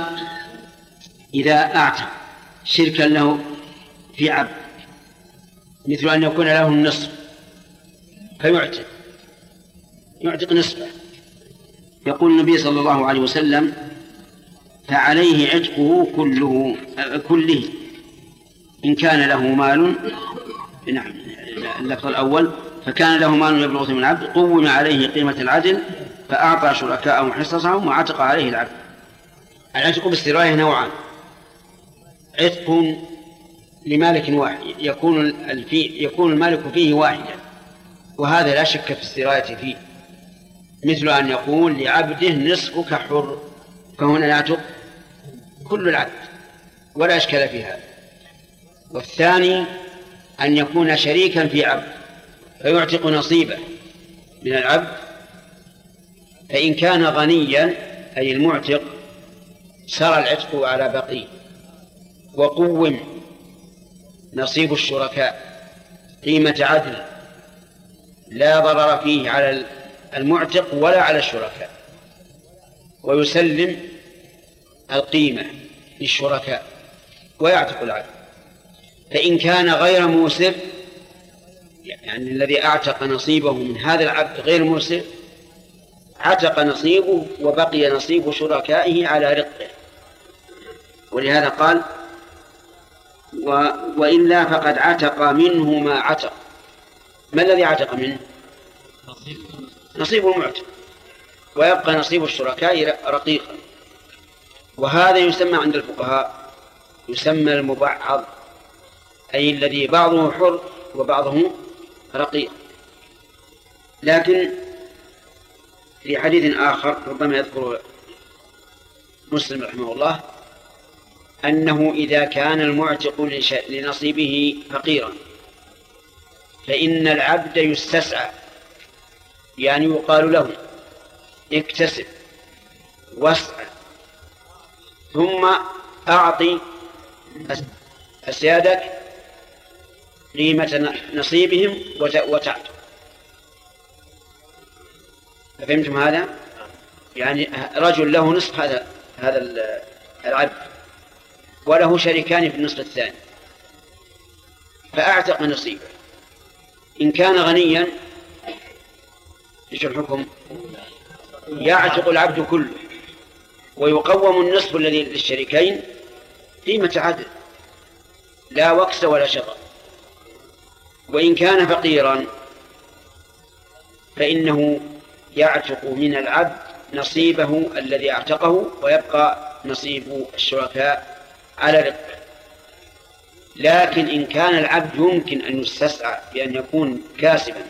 إذا أعتق شركا له في عبد مثل أن يكون له النصف فيعتق يعتق نصفه. يقول النبي صلى الله عليه وسلم فعليه عتقه كله كله إن كان له مال. نعم، اللفظ الأول فكان له مال يبلغ ثمن العبد قوم عليه قيمة العدل فأعطى شركاءه حصصهم وعتق عليه العبد. العتق بالسراية نوعان: عتق لمالك واحد يكون الفي يكون المالك فيه واحدا، وهذا لا شك في السراية فيه، مثل أن يقول لعبده نصفك حر، فهنا يعتق كل العبد ولا إشكال في هذا. والثاني أن يكون شريكا في عبد فيعتق نصيبه من العبد، فإن كان غنيا أي المعتق سرى العتق على بقيه وقوم نصيب الشركاء قيمة عدل لا ضرر فيه على المعتق ولا على الشركاء، ويسلم القيمة للشركاء ويعتق العدل. فإن كان غير موسر، يعني الذي أعتق نصيبه من هذا العبد غير موسر، عتق نصيبه وبقي نصيب شركائه على رقه. ولهذا قال و... وإلا فقد عتق منه ما عتق. ما الذي عتق منه؟ نصيب المعتق، ويبقى نصيب الشركاء رقيقا. وهذا يسمى عند الفقهاء يسمى المبعض، أي الذي بعضه حر وبعضه رقيق. لكن في حديث آخر ربما يذكر مسلم رحمه الله أنه إذا كان المعتق لنصيبه فقيرا فإن العبد يستسعى، يعني يقال له اكتسب واسعى ثم أعطي أسيادك قيمة نصيبهم وتعتق. فهمتم هذا؟ يعني رجل له نصف هذا هذا العبد وله شريكان في النصف الثاني فأعتق نصيبه. إن كان غنيا ايش الحكم؟ يعتق العبد كله ويقوم النصف الذي للشريكين قيمة عدل لا وكس ولا شطر. وإن كان فقيرا فإنه يعتق من العبد نصيبه الذي اعتقه ويبقى نصيب الشركاء على رقه. لكن إن كان العبد يمكن أن يستسعى بأن يكون كاسبا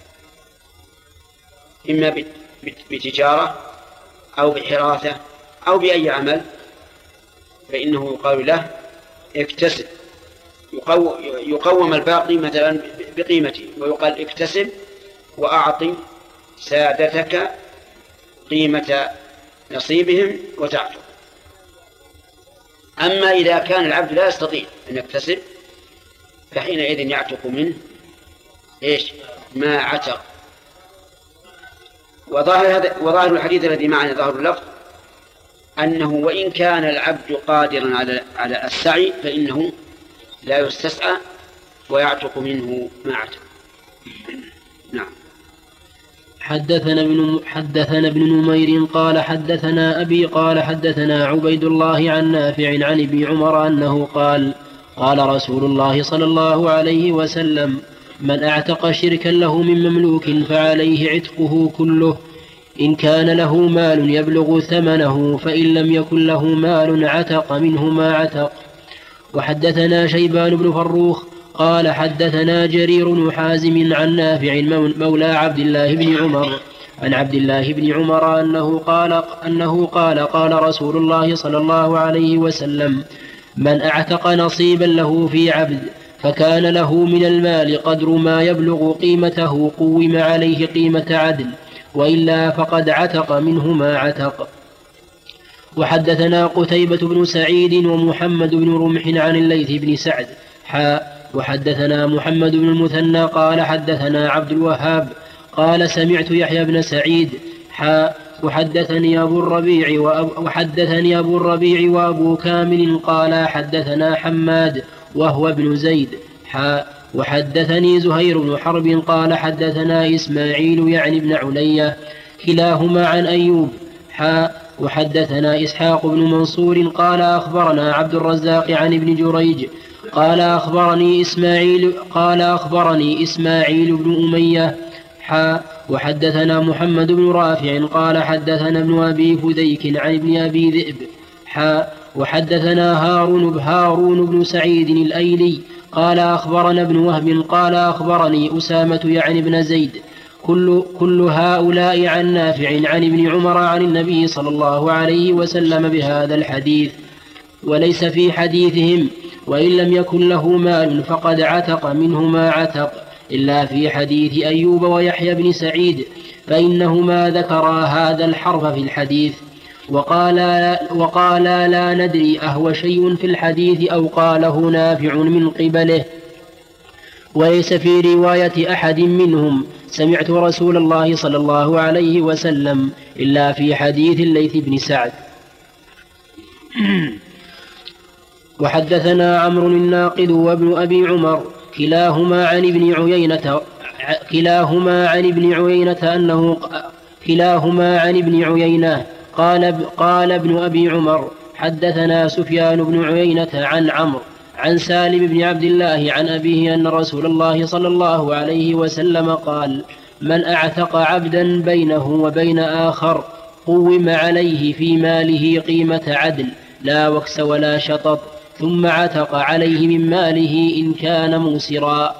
إما بتجارة أو بحراثة أو بأي عمل فإنه يقال له اكتسب، يقوم الباقي مثلا بقيمته ويقال اكتسب وأعطي سادتك قيمة نصيبهم وتعتق. أما إذا كان العبد لا يستطيع أن يكتسب فحينئذ يعتق منه إيش؟ ما عتق. وظاهر, هذا وظاهر الحديث الذي معنا ظاهر اللفظ أنه وإن كان العبد قادرا على على السعي فإنه لا يستسعى ويعتق منه ما عتق. نعم. حدثنا ابن حدثنا ابن نمير قال حدثنا أبي قال حدثنا عبيد الله عن نافع عن ابن عمر أنه قال قال رسول الله صلى الله عليه وسلم من اعتق شركا له من مملوك فعليه عتقه كله إن كان له مال يبلغ ثمنه فإن لم يكن له مال عتق منه ما عتق. وحدثنا شيبان بن فروخ قال حدثنا جرير بن حازم عن نافع مولى عبد الله بن عمر عن عبد الله بن عمر أنه قال أنه قال قال رسول الله صلى الله عليه وسلم من اعتق نصيبا له في عبد فكان له من المال قدر ما يبلغ قيمته قوم عليه قيمة عدل وإلا فقد عتق منه ما عتق. وحدثنا قتيبة بن سعيد ومحمد بن رمح عن الليث بن سعد حاء وحدثنا محمد بن المثنى قال حدثنا عبد الوهاب قال سمعت يحيى بن سعيد حاء وحدثني أبو الربيع وحدثني أبو الربيع وأبو كامل قال حدثنا حماد وهو ابن زيد حاء وحدثني زهير بن حرب قال حدثنا إسماعيل يعني ابن علية كلاهما عن أيوب حاء وحدثنا إسحاق بن منصور قال أخبرنا عبد الرزاق عن ابن جريج قال أخبرني إسماعيل قال أخبرني إسماعيل بن أمية حاء وحدثنا محمد بن رافع قال حدثنا ابن أبي فديك عن ابن أبي ذئب حاء وحدثنا هارون هارون بن سعيد الأيلي قال أخبرنا ابن وهب قال أخبرني أسامة يعني ابن زيد كل, كل هؤلاء عن نافع عن ابن عمر عن النبي صلى الله عليه وسلم بهذا الحديث وليس في حديثهم وإن لم يكن له مال فقد عتق منه ما عتق إلا في حديث أيوب ويحيى بن سعيد فإنهما ذكرا هذا الحرف في الحديث وقال, وقال لا ندري أهو شيء في الحديث أو قاله نافع من قبله وليس في رواية أحد منهم سمعت رسول الله صلى الله عليه وسلم إلا في حديث الليث بن سعد. وحدثنا عمرو الناقد وابن أبي عمر كلاهما عن ابن عيينة كلاهما عن ابن عيينة أنه كلاهما عن ابن عيينة قال قال ابن أبي عمر حدثنا سفيان بن عيينة عن عمرو عن سالم بن عبد الله عن أبيه أن رسول الله صلى الله عليه وسلم قال من أعتق عبدا بينه وبين آخر قوم عليه في ماله قيمة عدل لا وكس ولا شطط ثم عتق عليه من ماله إن كان موسرا.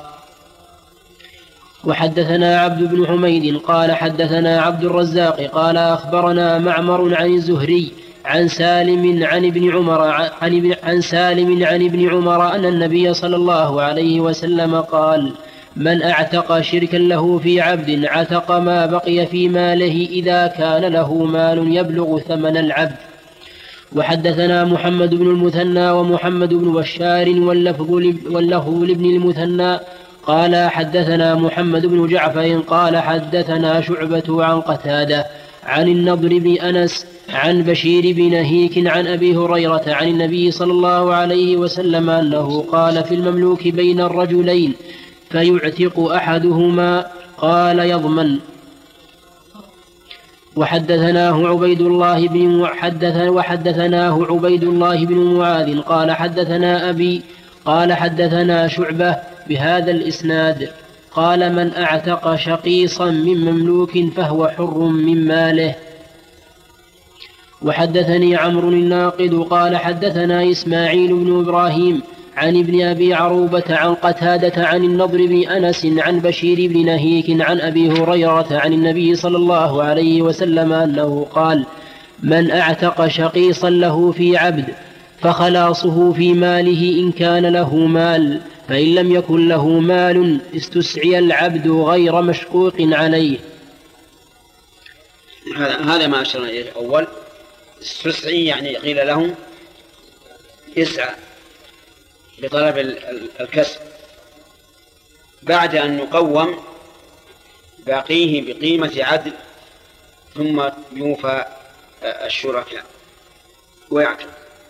وحدثنا عبد بن حميد قال حدثنا عبد الرزاق قال أخبرنا معمر عن الزهري عن سالم عن ابن عمر عن, عن سالم عن ابن عمر أن النبي صلى الله عليه وسلم قال من أعتق شركا له في عبد عتق ما بقي في ماله إذا كان له مال يبلغ ثمن العبد. وحدثنا محمد بن المثنى ومحمد بن بشار واللفظ لابن المثنى قال حدثنا محمد بن جعفر قال حدثنا شعبة عن قتادة عن النضر بن أنس عن بشير بن نهيك عن أبي هريرة عن النبي صلى الله عليه وسلم أنه قال في المملوك بين الرجلين فيعتق أحدهما قال يضمن. وحدثناه عبيد الله بن حدثنا وحدثناه عبيد الله بن معاذ قال حدثنا أبي قال حدثنا شعبة بهذا الإسناد قال من أعتق شقيصا من مملوك فهو حر من ماله. وحدثني عمرو الناقد قال حدثنا إسماعيل بن إبراهيم عن ابن أبي عروبة عن قتادة عن النضر بن أنس عن بشير بن نهيك عن أبي هريرة عن النبي صلى الله عليه وسلم أنه قال: من أعتق شقيصا له في عبد فخلاصه في ماله إن كان له مال، فإن لم يكن له مال استسعي العبد غير مشقوق عليه. هذا ما أشرنا إليه أول. استسعي يعني قيل له اسعى بطلب الكسب بعد أن نقوم باقيه بقيمة عدل ثم يوفى الشركاء ويعتق.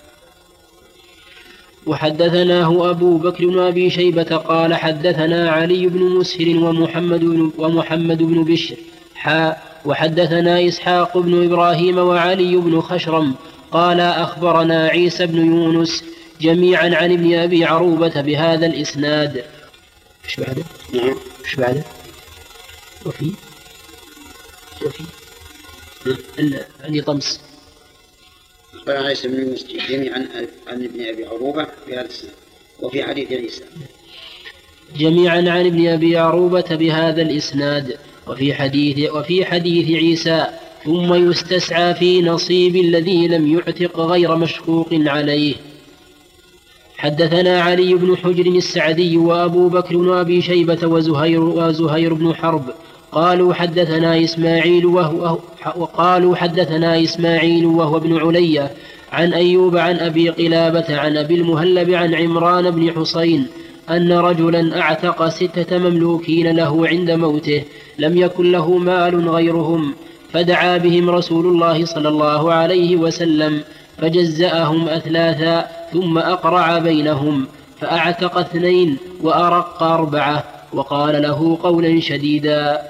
وحدثناه أبو بكر بن أبي شيبة قال حدثنا علي بن مسهر ومحمد بن, ومحمد بن بشر حاء وحدثنا إسحاق بن إبراهيم وعلي بن خشرم قال أخبرنا عيسى بن يونس جميعا عن ابن أبي عروبة بهذا الإسناد. إيش بعده؟ نعم. إيش بعده؟ وفي وفي عندي طمس. قال عيسى بن يونس جميعا عن ابن أبي عروبة بهذا الإسناد. وفي حديث عيسى جميعا عن ابن أبي عروبة بهذا الإسناد. وفي حديث وفي حديث عيسى ثم يستسعى في نصيب الذي لم يعتق غير مشقوق عليه. حدثنا علي بن حجر السعدي وأبو بكر بن أبي شيبة وزهير, وزهير بن حرب قالوا حدثنا إسماعيل وهو وقالوا حدثنا إسماعيل وهو ابن علية عن أيوب عن أبي قلابة عن أبي المهلب عن عمران بن حسين أن رجلا أعتق ستة مملوكين له عند موته لم يكن له مال غيرهم، فدعا بهم رسول الله صلى الله عليه وسلم فجزأهم أثلاثا ثم أقرع بينهم فأعتق اثنين وأرق أربعة وقال له قولا شديدا.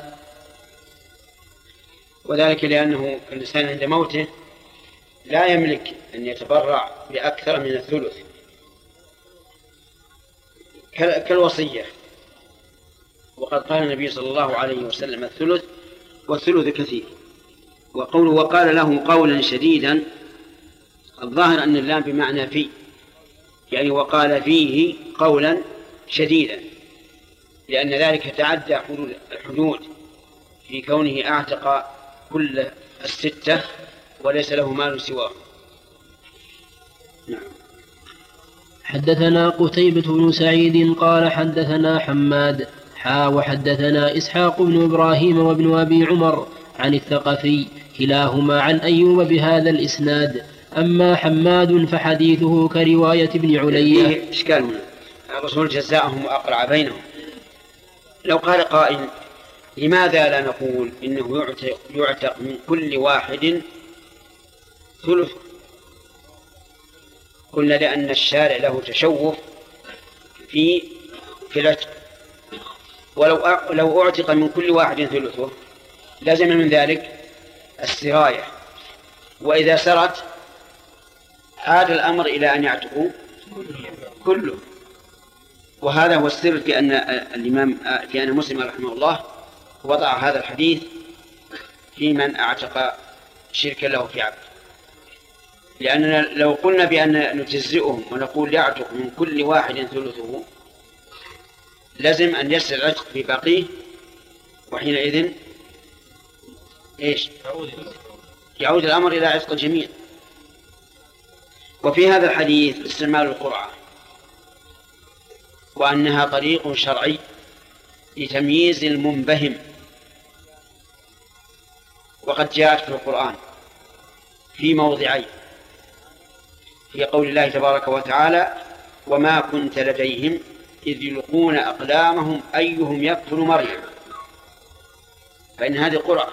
وذلك لأنه الإنسان عند موته لا يملك أن يتبرع بأكثر من الثلث كالوصية، وقد قال النبي صلى الله عليه وسلم الثلث والثلث كثير. وقوله وقال له قولا شديدا الظاهر أن اللام بمعنى في، يعني وقال فيه قولا شديدا، لأن ذلك تعدى الحدود في كونه أعتق كل الستة وليس له مال سواه. نعم. حدثنا قتيبة بن سعيد قال حدثنا حماد حا وحدثنا إسحاق بن إبراهيم وابن أبي عمر عن الثقفي كلاهما عن أيوب بهذا الإسناد. أما حماد فحديثه كرواية ابن علية. إشكال هنا الرسول جزاءهم وأقرع بينهم. لو قال قائل لماذا لا نقول إنه يعتق, يعتق من كل واحد ثلث؟ قلنا لأن الشارع له تشوف في في العتق، ولو لو أعتق من كل واحد ثلثه لازم من ذلك السراية، وإذا سرت عاد الأمر إلى أن يعتقوا كله. وهذا هو السر في أن الإمام في أن مسلم رحمه الله وضع هذا الحديث في من أعتق شركا له في عبد، لأننا لو قلنا بأن نجزئهم ونقول يعتق من كل واحد ثلثه لازم أن يسر العتق في باقيه، وحينئذ إيش؟ يعود الأمر إلى عتق الجميع. وفي هذا الحديث استعمال القرعة، وأنها طريق شرعي لتمييز المنبهم، وقد جاءت في القرآن في موضعين، في قول الله تبارك وتعالى وما كنت لديهم إذ يلقون أقلامهم أيهم يكفل مريم، فإن هذه قرعة.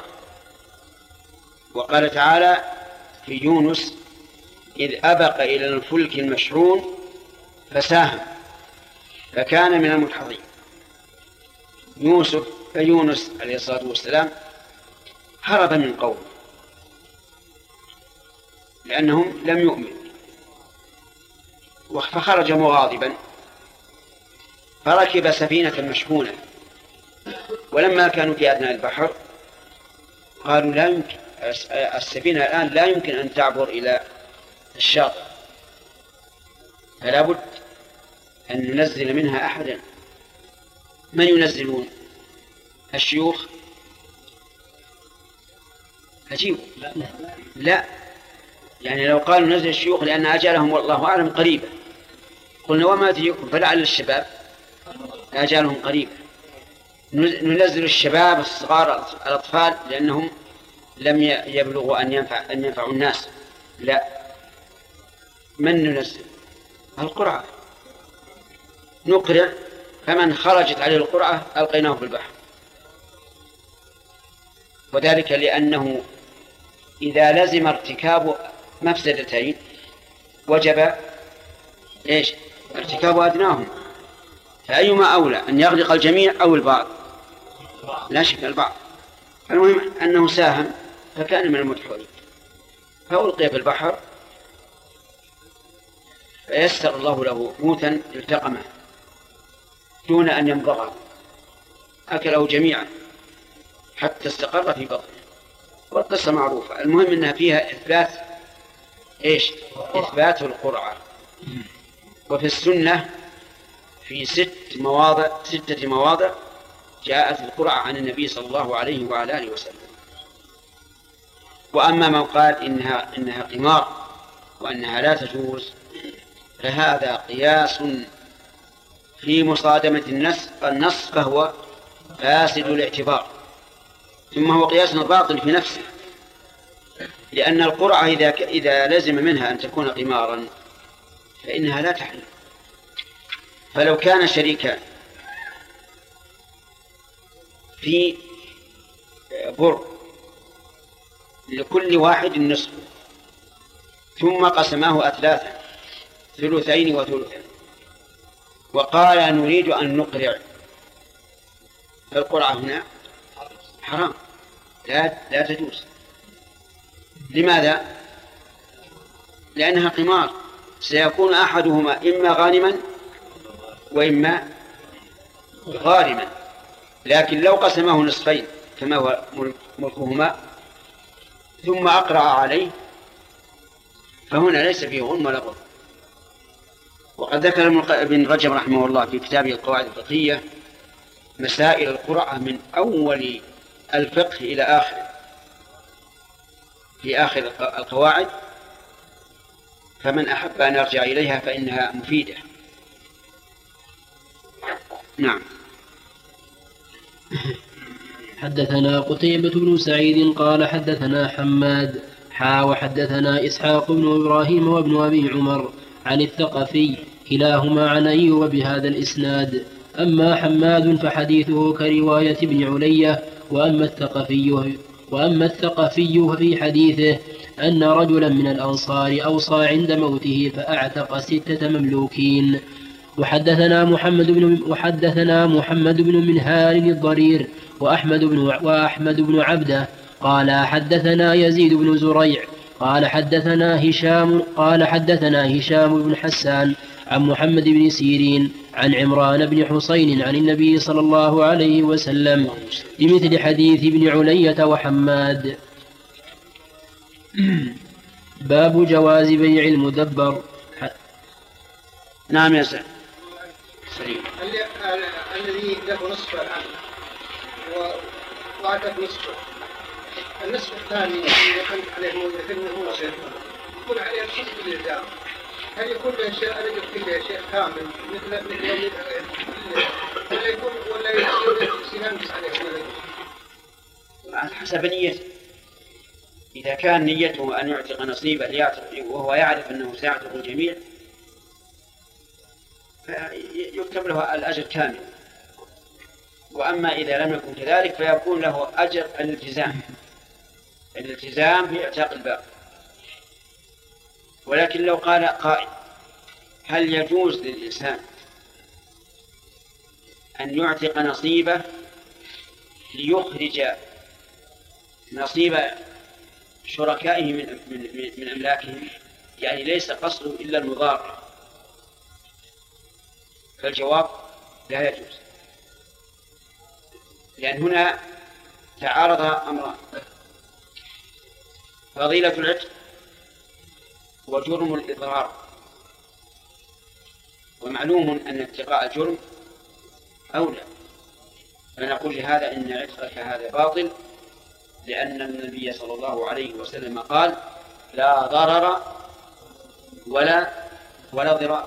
وقال تعالى في يونس إذ أبق إلى الفلك المشحون فساهم فكان من المدحضين. يوسف يونس عليه الصلاة والسلام هرب من قومه لأنهم لم يؤمنوا، فخرج مغاضبا فركب سفينة مشحونة، ولما كانوا في أثناء البحر قالوا لا يمكن السفينة الآن لا يمكن أن تعبر إلى الشاطئ، فلا بد أن ننزل منها أحدا. من ينزلون؟ الشيوخ؟ أجيب لا. لا يعني لو قالوا نزل الشيوخ لأن أجالهم والله أعلم قريبا، قلنا وما تجيكم، فلعل الشباب أجالهم قريبا. ننزل الشباب الصغار الأطفال لأنهم لم يبلغوا أن ينفع أن ينفعوا الناس. لا، من ننزل؟ القرعة، نقرع، فمن خرجت عليه القرعة ألقيناه في البحر. وذلك لأنه إذا لزم ارتكاب مفسدتين وجب إيش؟ ارتكاب أدناهم، فأيما أولى أن يغرق الجميع أو البعض؟ لا شك البعض. المهم أنه ساهم فكان من المدحورين، فألقي في البحر فيسر الله له موتا التقمه دون أن يمضغه، أكله جميعا حتى استقر في بطنه، والقصة معروفة. المهم أنها فيها إثبات إيش؟ إثبات القرعة. وفي السنة في ست مواضع ستة مواضع جاءت القرعة عن النبي صلى الله عليه وعلى آله وسلم. وأما من قال إنها, إنها قمار وأنها لا تجوز فهذا قياس في مصادمة النص النص فهو فاسد الاعتبار، ثم هو قياس باطل في نفسه، لأن القرعة إذا, إذا لزم منها أن تكون قمارا فإنها لا تحل. فلو كان شريكان في بر لكل واحد النصف ثم قسماه أثلاثا ثلثين وثلثين وقال نريد أن نقرع، فالقرعة هنا حرام، لا, لا تجوز. لماذا؟ لأنها قمار، سيكون أحدهما إما غانما وإما غارما. لكن لو قسمه نصفين كما هو ملكهما ثم أقرع عليه فهنا ليس فيه غنم ولا غرم. وقد ذكر ابن رجب رحمه الله في كتابه القواعد الفقهية مسائل القرعة من أول الفقه إلى آخر في آخر القواعد، فمن أحب أن يرجع إليها فإنها مفيدة. نعم. حدثنا قتيبة بن سعيد قال حدثنا حماد حا وحدثنا إسحاق بن إبراهيم وابن أبي عمر عن الثقفي كلاهما عن أيوب بهذا الإسناد. أما حماد فحديثه كرواية ابن علية، وأما الثقفي وأما الثقفي ففي حديثه أن رجلا من الأنصار أوصى عند موته فأعتق ستة مملوكين. وحدثنا محمد بن وحدثنا محمد بن منهار الضرير وأحمد بن وأحمد بن عبده قال حدثنا يزيد بن زريع قال حدثنا هشام قال حدثنا هشام بن حسان عن محمد بن سيرين عن عمران بن حسين عن النبي صلى الله عليه وسلم بمثل حديث ابن علية وحماد. باب جواز بيع المدبر. نعم يا سيد. الذي له نصف العام وأعطت نصفه، النصف الثاني يكون عليه مو شيء يكون عليه نصف الإلزام، هل يكون شيء أرجع فيه شيء كامل مثل مثل ولا يكون ولا يكون سينامس عليه؟ على حسب نيته. إذا كان نيته أن يعتق نصيبا وهو يعرف أنه سيعتق الجميع فيكتب له الأجر كامل. وأما إذا لم يكن كذلك فيكون له أجر الالتزام الالتزام في اعتاق الباقي. ولكن لو قال قائل هل يجوز للإنسان أن يعتق نصيبه ليخرج نصيب شركائه من, من, من أملاكهم، يعني ليس قصده إلا المضارة، فالجواب لا يجوز، لأن هنا تعارض أمران. فضيلة العتق وجرم الإضرار، ومعلوم أن اتقاء الجرم أولى، فنقول لهذا إن عتقك هذا باطل، لأن النبي صلى الله عليه وسلم قال لا ضرر ولا ولا ضرار.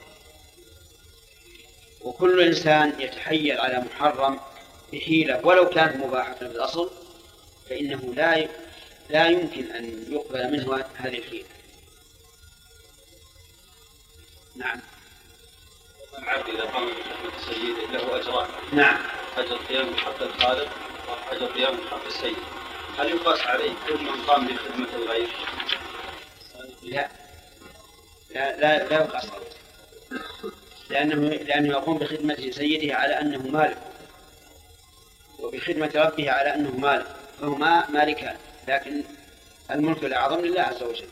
وكل إنسان يتحيل على محرم بحيلة ولو كانت مباحة في الأصل فإنه لا لا يمكن أن يقبل منه هذه الحيلة. نعم. العبد إذا قام بخدمة السيد له أجران. نعم. أجر قيام حق الخالق وأجر قيام حق السيد، هل يقاس عليه كل من قام بخدمة الغير؟ لا لا لا, لا يقاس عليه، لأنه لأنه يقوم بخدمة سيده على أنه مالك، وبخدمة ربه على أنه مالك، فهما مالكان، لكن الملك الأعظم لله عز وجل.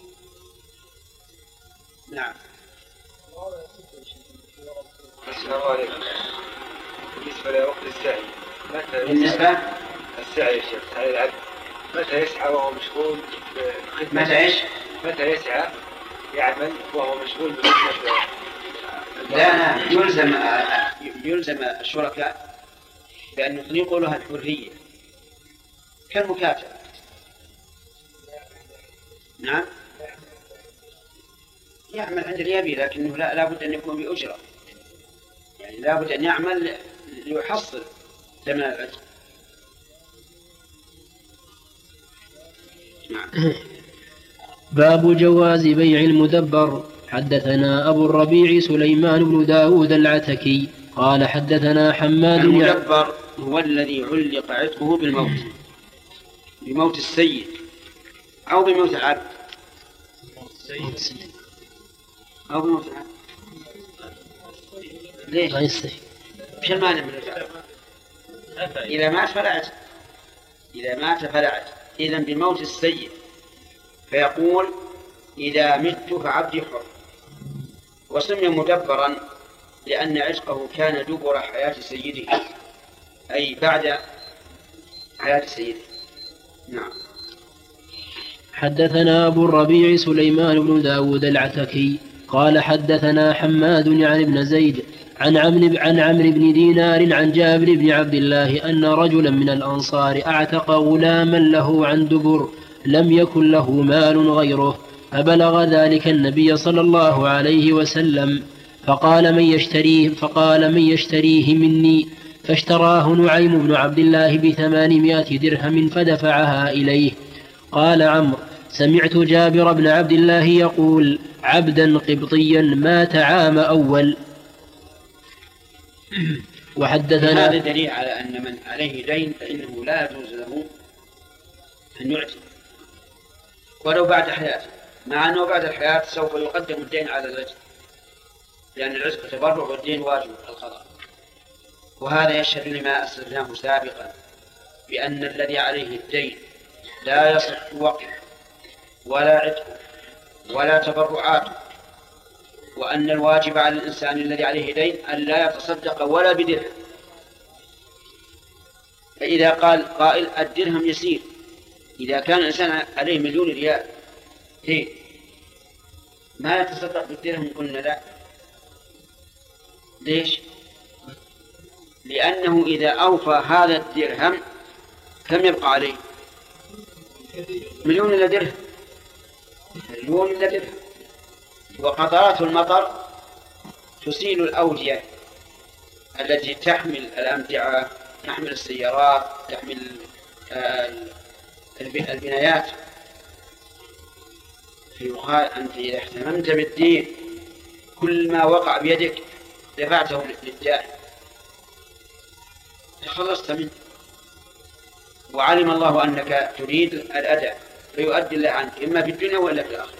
نعم. بالنسبة لوقت السعي، بالنسبة السعي يا شيخ سعي العبد متى يسعى وهو مشغول بخدمة؟ متى إيش؟ متى يسعى يعمل وهو مشغول بخدمة؟ لا لا يلزم يلزم الشركاء بأن يطلقوا لها الحرية كالمكاتبة. نعم. يعمل عند اليابي، لكنه لا لابد أن يكون بأجرة، يعني لابد أن يعمل ليحصل ثمن العتق. نعم. باب جواز بيع المدبر. حدثنا أبو الربيع سليمان بن داود العتكي قال حدثنا حماد. المدبر هو الذي علق عتقه بالموت، بموت السيد أو بموت العبد أو بموت العبد. ليش؟ مش المانع من الفعل؟ إذا مات فلا عتق، إذا مات فلا عتق. إذن بموت السيد، فيقول إذا مت فعبدي حر. وسمي مدبرا لأن عتقه كان دبر حياة سيده، أي بعد حياة سيده. نعم. حدثنا أبو الربيع سليمان بن داود العتكي قال حدثنا حماد عن ابن زيد عن عمرو عن عمرو بن دينار عن جابر بن عبد الله أن رجلا من الأنصار أعتق غلاما له عن دبر لم يكن له مال غيره، فبلغ ذلك النبي صلى الله عليه وسلم فقال من يشتريه فقال من يشتريه مني، فاشتراه نعيم بن عبد الله بثمانمائة درهم فدفعها إليه. قال عمرو سمعت جابر بن عبد الله يقول عبدا قبطيا مات عام أول. وحدثنا. هذا دليل على أن من عليه دين فإنه لا يجوز له أن يعتق ولو بعد حياته، مع أنه بعد الحياة سوف يقدم الدين على العتق، لأن العتق تبرع والدين واجب القضاء. وهذا يشهد لما أسلفناه سابقا بأن الذي عليه الدين لا يصح وقف ولا عتق ولا تبرعات، وأن الواجب على الإنسان الذي عليه دين أن لا يتصدق ولا بدرهم. فإذا قال قائل الدرهم يسير، إذا كان الإنسان عليه مليون ريال دين ما يتصدق بالدرهم، قلنا لا. ليش؟ لأنه إذا أوفى هذا الدرهم كم يبقى عليه؟ مليون إلا درهم، مليون إلا درهم. وقطرات المطر تسيل الأودية التي تحمل الأمتعة، تحمل السيارات، تحمل البنايات. فيقال أنت إذا اهتممت بالدين كل ما وقع بيدك دفعته للدائم تخلصت منه، وعلم الله أنك تريد الأداء فيؤدي الله عنك إما في الدنيا ولا في الآخرة.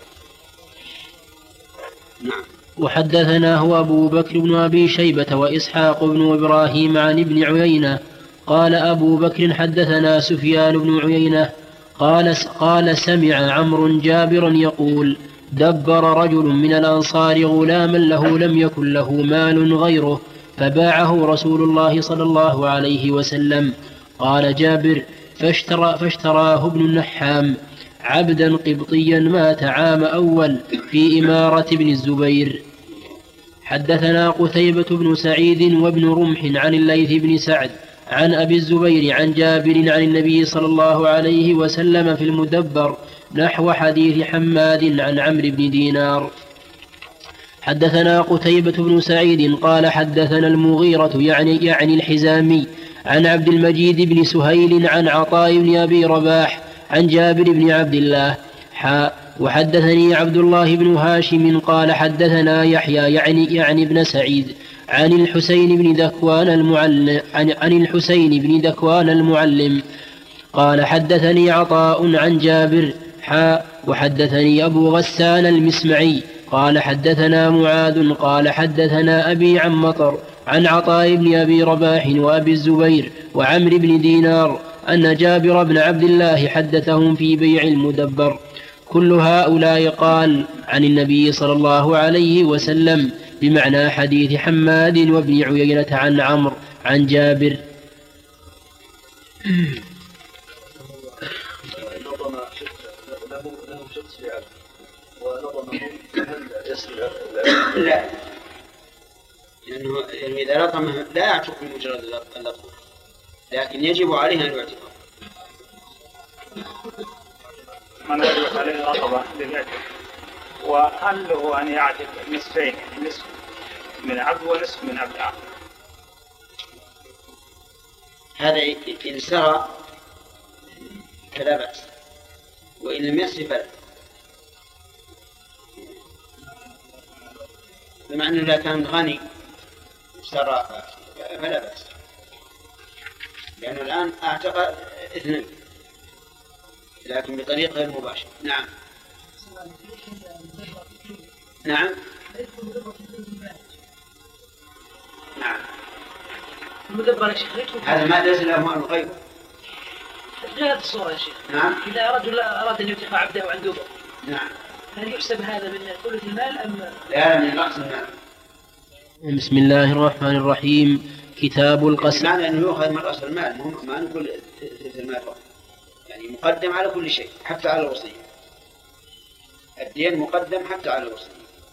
نعم. وحدثنا هو أبو بكر بن أبي شيبة وإسحاق بن إبراهيم عن ابن عيينة قال أبو بكر حدثنا سفيان بن عيينة قال قال سمع عمرو جابرا يقول دبر رجل من الأنصار غلاما له لم يكن له مال غيره فباعه رسول الله صلى الله عليه وسلم. قال جابر فاشترى فاشتراه ابن النحام عبدا قبطيا مات عام أول في إمارة ابن الزبير. حدثنا قتيبة بن سعيد وابن رمح عن الليث بن سعد عن أبي الزبير عن جابر عن النبي صلى الله عليه وسلم في المدبر نحو حديث حماد عن عمرو بن دينار. حدثنا قتيبة بن سعيد قال حدثنا المغيرة يعني, يعني الحزامي عن عبد المجيد بن سهيل عن عطاء بن أبي رباح عن جابر بن عبد الله حاء وحدثني عبد الله بن هاشم قال حدثنا يحيى يعني, يعني ابن سعيد عن الحسين بن ذكوان المعلم عن, عن الحسين بن ذكوان المعلم قال حدثني عطاء عن جابر حاء وحدثني أبو غسان المسمعي قال حدثنا معاذ قال حدثنا أبي عن مطر عن عطاء بن أبي رباح وأبي الزبير وعمرو بن دينار أن جابر بن عبد الله حدثهم في بيع المدبر. كل هؤلاء قال عن النبي صلى الله عليه وسلم بمعنى حديث حماد وابن عيينة عن عمرو عن جابر. لا، لأنه يعني إذا لطم لا يعتق بمجرد اللطم، لكن يجب عليه أن يعتق. من يجب عليه رقبة للعتق، وهل له أن يعتق نصفين، نصف من عبد ونصف من عبد آخر؟ هذا إن سرى فلا بأس، وإن لم يسر فلا، بمع أنه إذا كان غني سرى فلا بأس، لأنه الآن أعتق اثنين لكن بطريقة غير مباشرة. نعم نعم نعم المدبر يا شيخ هذا ما ليس له مال غيره. جاءت الصورة يا شيخ. نعم. إذا رجل أراد أن يعتق عبده عنده نعم. هل يحسب هذا من ثلث المال أم لا من رأس المال؟ بسم الله الرحمن الرحيم. كتاب القسم. معنى أنه يؤخذ من رأس المال، ما نقول ثلث المال يعني مقدم على كل شيء حتى على الوصية. الدين مقدم حتى على الوصية.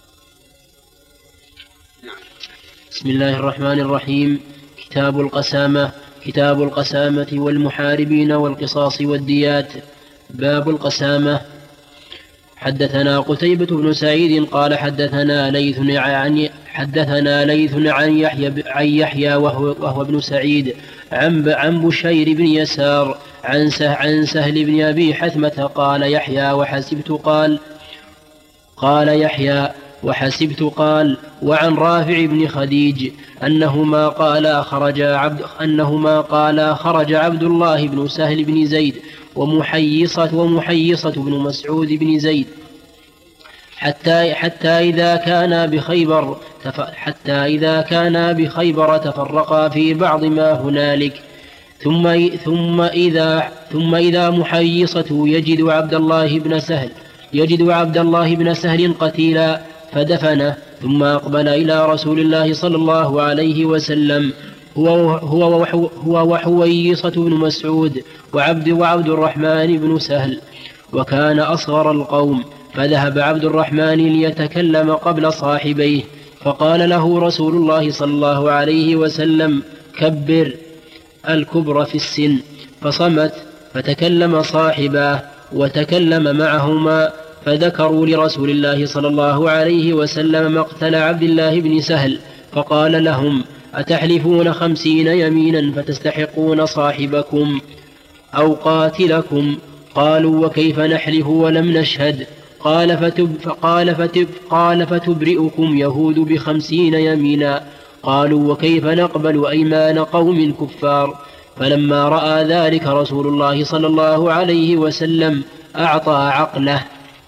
نعم. بسم الله الرحمن الرحيم. كتاب القسامة. كتاب القسامة والمحاربين والقصاص والديات. باب القسامة. حدثنا قتيبة بن سعيد قال حدثنا ليث عن حدثنا ليث عن يحيى عن يحيى وهو, وهو ابن سعيد عن عن بشير بن يسار عن عن سهل بن أبي حثمة قال يحيى وحسبت قال قال يحيى وحسبت قال وعن رافع بن خديج أنهما قال خرج عبد أنهما قال خرج عبد الله بن سهل بن زيد ومحيصة ومحيصة بن مسعود بن زيد حتى حتى إذا كان بخيبر حتى إذا كان بخيبر تفرقا في بعض ما هنالك ثم ثم إذا ثم إذا محيصة يجد عبد الله بن سهل يجد عبد الله بن سهل قتيلا فدفنه ثم أقبل إلى رسول الله صلى الله عليه وسلم هو هو هو وحويصة بن مسعود وعبد وعبد الرحمن بن سهل وكان أصغر القوم فذهب عبد الرحمن ليتكلم قبل صاحبيه فقال له رسول الله صلى الله عليه وسلم كبر الكبر في السن فصمت فتكلم صاحباه وتكلم معهما فذكروا لرسول الله صلى الله عليه وسلم مقتل عبد الله بن سهل فقال لهم أتحلفون خمسين يمينا فتستحقون صاحبكم أو قاتلكم قالوا وكيف نحلف ولم نشهد قال فتب فقال فتب قال فتبرئكم يهود بخمسين يمينا قالوا وكيف نقبل أيمان قوم كفار فلما رأى ذلك رسول الله صلى الله عليه وسلم أعطى عقله.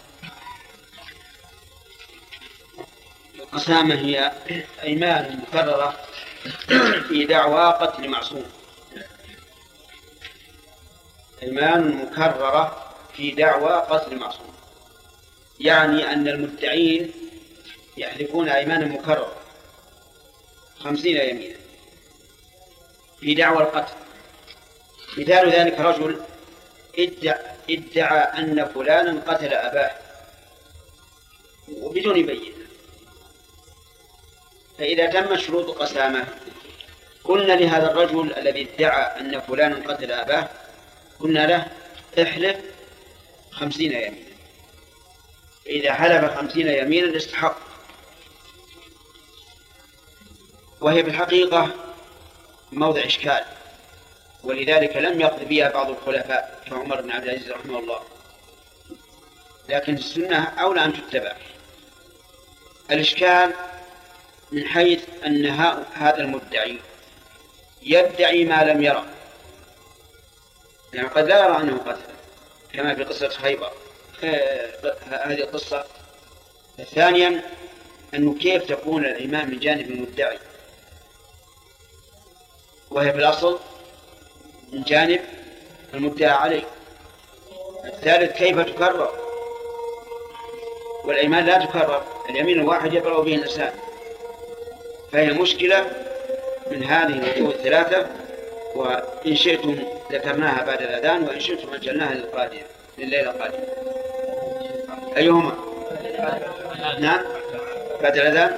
القسامة هي أيمان مكررة في دعوى قتل معصوم. أيمان مكررة في دعوى قتل معصوم يعني أن المدعين يحلفون أيمانا مكررة خمسين يمينا في دعوى القتل. مثال ذلك رجل ادعى أن فلانا قتل أباه وبدون بينة، فإذا تم شروط قسامة قلنا لهذا الرجل الذي ادعى أن فلانا قتل أباه، قلنا له احلف خمسين يمينا، فإذا حلف خمسين يمينا استحق. وهي في الحقيقة موضع إشكال، ولذلك لم يقض بها بعض الخلفاء كعمر بن عبد العزيز رحمه الله، لكن السنة أولى أن تتبع. الإشكال من حيث أن هذا المدعي يدعي ما لم يرى، يعني قد لا يرى أنه قتل كما في قصة خيبر هذه القصة. ثانيا أنه كيف تكون الإمام من جانب المدعي وهي في الأصل من جانب المدعى عليه. الثالث كيف تكرر، والأيمان لا تكرر، اليمين الواحد يقرأ به الإنسان، فهي مشكلة من هذه الوجوه الثلاثة. وإن شئتم ذكرناها بعد الأذان، وإن شئتم أجلناها للقادم لليلة القادمة. أيهما؟ نعم بعد الأذان.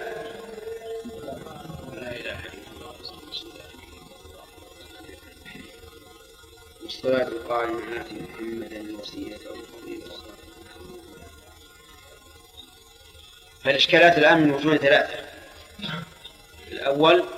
لا إله إلا الله والصلاة القائمة آت محمدا الوسيلة والفضيلة. فالإشكالات الآن من وجوه ثلاثة. الأول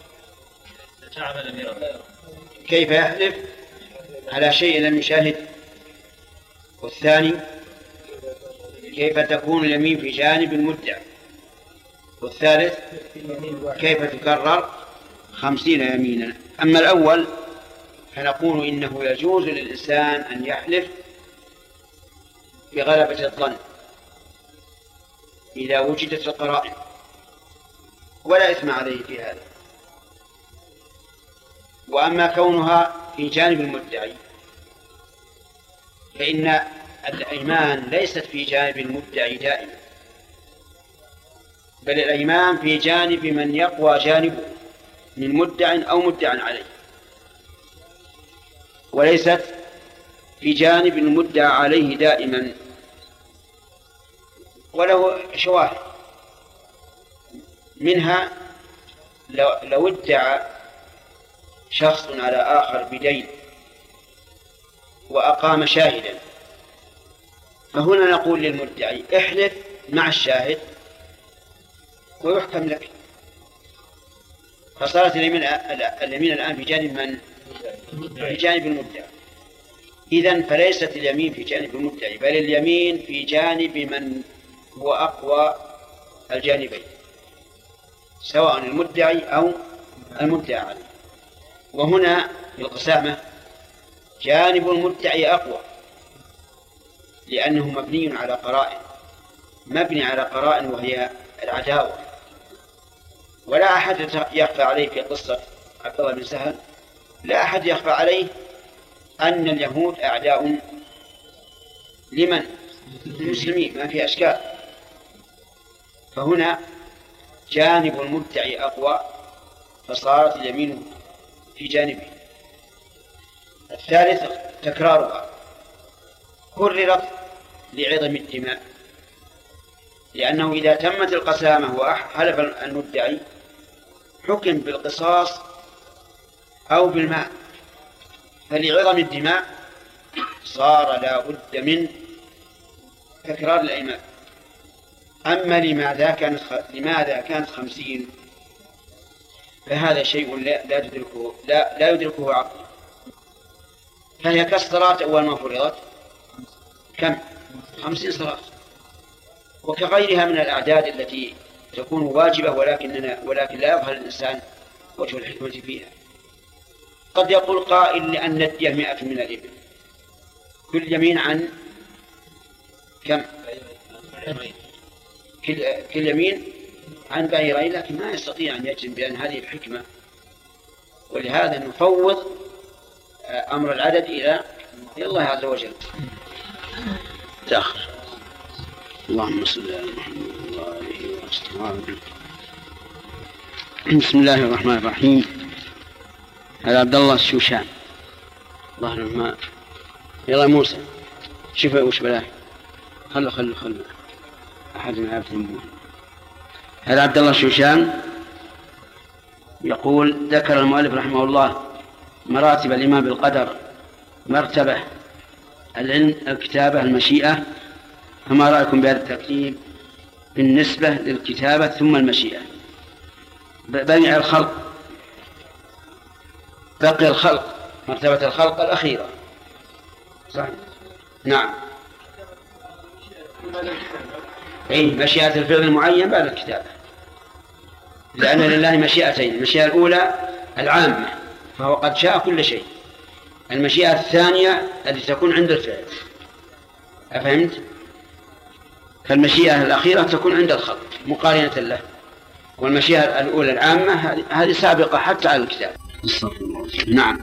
كيف يحلف على شيء لم يشاهد، والثاني كيف تكون اليمين في جانب المدعي، والثالث كيف تكرر خمسين يمينا. أما الأول فنقول إنه يجوز للإنسان أن يحلف بغلبة الظن إذا وجدت القرائن، ولا إثم عليه في هذا. وأما كونها في جانب المدعي فإن الأيمان ليست في جانب المدعي دائما، بل الأيمان في جانب من يقوى جانبه من مدع أو مدع عليه، وليست في جانب المدعى عليه دائما. وله شواهد منها لو, لو ادعى شخص على آخر بدين وأقام شاهدا، فهنا نقول للمدعي احلف مع الشاهد ويحكم لك. فصارت اليمين اليمين الآن في جانب من؟ في جانب المدعي. إذن فليست اليمين في جانب المدعي، بل اليمين في جانب من هو أقوى الجانبين، سواء المدعي أو المدعى عليه. وهنا في القسامة جانب المدعي أقوى، لأنه مبني على قرائن، مبني على قرائن وهي العداوة. ولا أحد يخفى عليه في قصة عبد الله بن سهل، لا أحد يخفى عليه أن اليهود أعداء لمن؟ المسلمين، ما في أشكال. فهنا جانب المدعي أقوى، فصارت اليمين في جانبه. الثالث تكرارها، كررت لعظم الدماء، لأنه إذا تمت القسامة وحلف المدعي حكم بالقصاص أو بالماء، فلعظم الدماء صار لا بد من تكرار الأيمان. أما لماذا كانت لماذا كانت خمسين فهذا شيء لا لا يدركه لا لا يدركه عقل. فهي كالصلاة أول ما فرضت كم؟ خمسين صلاة، وكغيرها من الأعداد التي تكون واجبة ولكننا ولكن لا يظهر الإنسان وجه الحكمة فيها. قد يقول قائل لأن الدية مئة من الإبل، كل يمين عن كم؟ كل, كل يمين عن بعيرين، لكن ما يستطيع أن يجزم بأن هذه الحكمة، ولهذا نفوض أمر العدد إلى الله عز وجل. تأخر. اللهم صل على محمد وعلى آله وصحبه. بسم الله الرحمن الرحيم. هذا عبد الله الشوشان ظهر الماء. يلا موسى. شوف وش بلاه. خلوا خلوا خلوا أحد من عبد هذا عبد الله الشوشان يقول: ذكر المؤلف رحمه الله مراتب الإيمان بالقدر: مرتبة العلم، الكتابة، المشيئة. فما رأيكم بهذا الترتيب بالنسبة للكتابة ثم المشيئة؟ بني الخلق، بقي الخلق، مرتبة الخلق الأخيرة. صحيح. نعم. أي مشيئة الفعل المعين بعد الكتابة، لأن لله مشيئتين: المشيئة الأولى العامة فهو قد شاء كل شيء، المشيئة الثانية التي تكون عند الفعل. أفهمت؟ فالمشيئة الأخيرة تكون عند الخلق مقارنة له، والمشيئة الأولى العامة هذه سابقة حتى على الكتاب. نعم.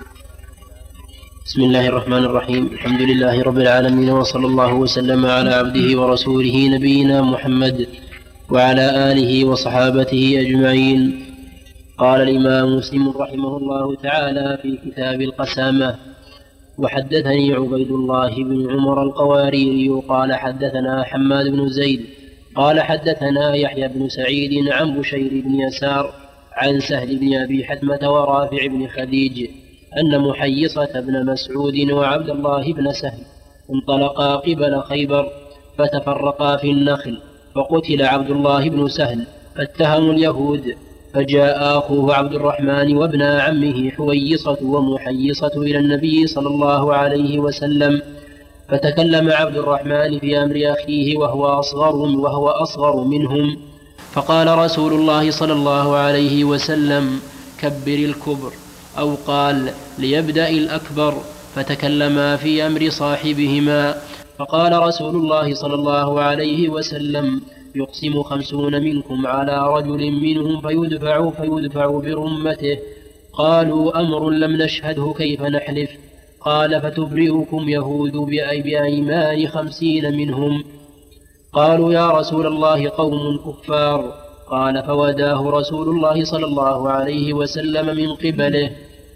بسم الله الرحمن الرحيم. الحمد لله رب العالمين، وصلى الله وسلم على عبده ورسوله نبينا محمد وعلى آله وصحابته أجمعين. قال الإمام مسلم رحمه الله تعالى في كتاب القسامة: وحدثني عبيد الله بن عمر القواريري قال حدثنا حماد بن زيد قال حدثنا يحيى بن سعيد عن بشير بن يسار عن سهل بن أبي حتمة ورافع بن خديج أن محيصة بن مسعود وعبد الله بن سهل انطلقا قبل خيبر فتفرقا في النخل، فقتل عبد الله بن سهل فاتهموا اليهود، فجاء أخوه عبد الرحمن وابن عمه حويصة ومحيصة إلى النبي صلى الله عليه وسلم، فتكلم عبد الرحمن في أمر أخيه وهو أصغر, وهو أصغر منهم، فقال رسول الله صلى الله عليه وسلم: كبر الكبر، أو قال: ليبدأ الأكبر، فتكلما في أمر صاحبهما، فقال رسول الله صلى الله عليه وسلم: يقسم خمسون منكم على رجل منهم فيدفع فيدفع برمته. قالوا: أمر لم نشهده كيف نحلف؟ قال: فتبرئكم يهود بأيمان خمسين منهم. قالوا: يا رسول الله قوم كفار. قال: فوداه رسول الله صلى الله عليه وسلم من قبله.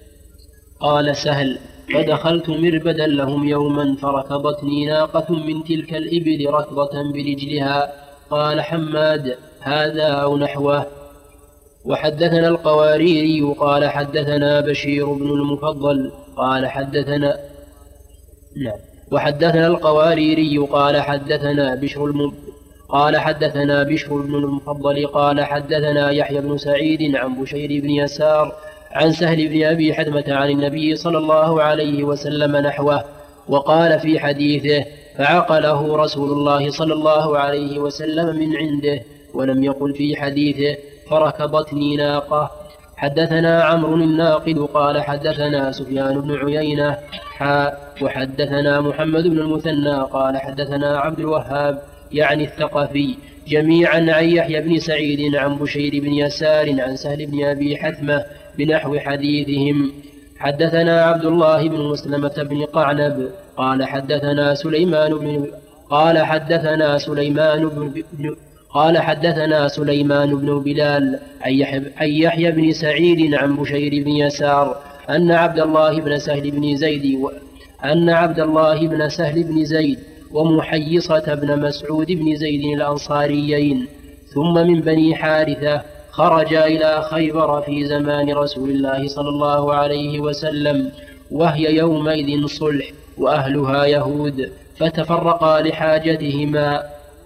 قال سهل: فدخلت مربدا لهم يوما فركضتني ناقة من تلك الإبل ركضة برجلها. قال حماد: هذا أو نحوه. وحدثنا القواريري قال حدثنا بشير بن المفضل قال حدثنا نعم وحدثنا القواريري قال حدثنا بشر الم... قال حدثنا بشر بن المفضل قال حدثنا يحيى بن سعيد عن بشير بن يسار عن سهل بن أبي حتمة عن النبي صلى الله عليه وسلم نحوه، وقال في حديثه: فعقله رسول الله صلى الله عليه وسلم من عنده، ولم يقل في حديثه: فركضتني ناقة. حدثنا عمرو الناقد قال حدثنا سفيان بن عيينة حاء وحدثنا محمد بن المثنى قال حدثنا عبد الوهاب يعني الثقفي جميعا عن يحيى بن سعيد عن بشير بن يسار عن سهل بن أبي حتمة بنحو حديثهم. حدثنا عبد الله بن مسلمة بن قعنب قال حدثنا سليمان بن قال حدثنا سليمان بن قال حدثنا سليمان بن بلال عن يحيى بن سعيد عن بشير بن يسار أن عبد الله بن سهل بن زيد و... أن عبد الله بن سهل بن زيد ومحيصة بن مسعود بن زيد الأنصاريين ثم من بني حارثة خرجا إلى خيبر في زمان رسول الله صلى الله عليه وسلم، وهي يومئذ صلح وأهلها يهود، فتفرقا لحاجتهما،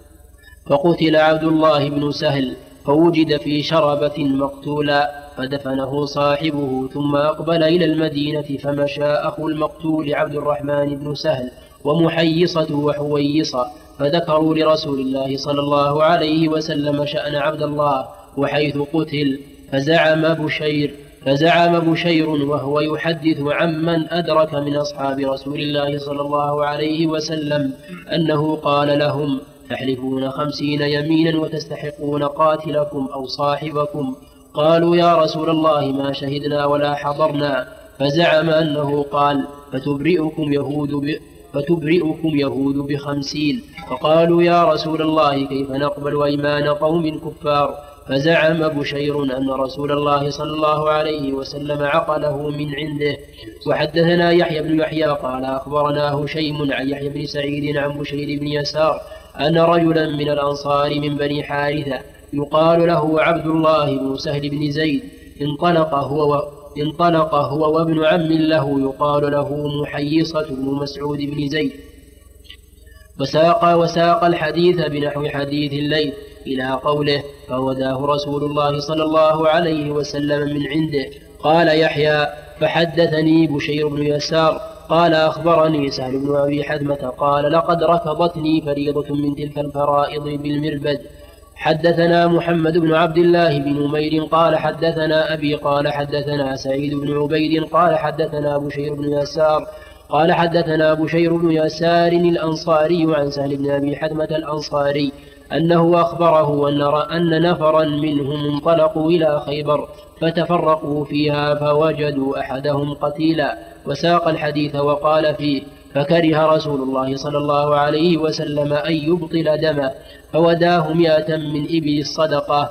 فقتل عبد الله بن سهل فوجد في شربة مقتولا، فدفنه صاحبه ثم أقبل إلى المدينة، فمشى أخو المقتول عبد الرحمن بن سهل ومحيصة وحويصة، فذكروا لرسول الله صلى الله عليه وسلم شأن عبد الله وحيث قتل، فزعم بشير فزعم بشير وهو يحدث عمن أدرك من أصحاب رسول الله صلى الله عليه وسلم أنه قال لهم: تحلفون خمسين يمينا وتستحقون قاتلكم أو صاحبكم. قالوا: يا رسول الله ما شهدنا ولا حضرنا. فزعم أنه قال: فتبرئكم يهود ب... فتبرئكم يهود بخمسين. فقالوا: يا رسول الله كيف نقبل أيمان قوم كفار؟ فزعم بشير أن رسول الله صلى الله عليه وسلم عقله من عنده. وحدثنا يحيى بن يحيى قال أخبرنا هشيم عن يحيى بن سعيد عن بشير بن يسار أن رجلا من الأنصار من بني حارثة يقال له عبد الله بن سهل بن زيد انطلق هو و... انطلق هو وابن عم له يقال له محيصة بن مسعود بن زيد وساق وساق الحديث بنحو حديث الليل إلى قوله فوداه رسول الله صلى الله عليه وسلم من عنده. قال يحيى فحدثني بشير بن يسار قال أخبرني سهل بن أبي حثمة قال لقد ركضتني فريضة من تلك الفرائض بالمربد. حدثنا محمد بن عبد الله بن نمير قال حدثنا أبي قال حدثنا سعيد بن عبيد قال حدثنا بشير بن يسار قال حدثنا بشير بن يسار الأنصاري عن سهل بن أبي حثمة الأنصاري أنه أخبره أن, أن نفرا منهم انطلقوا إلى خيبر فتفرقوا فيها فوجدوا أحدهم قتيلا وساق الحديث وقال فيه فكره رسول الله صلى الله عليه وسلم أن يبطل دمه فوداه مئة من إبل الصدقة.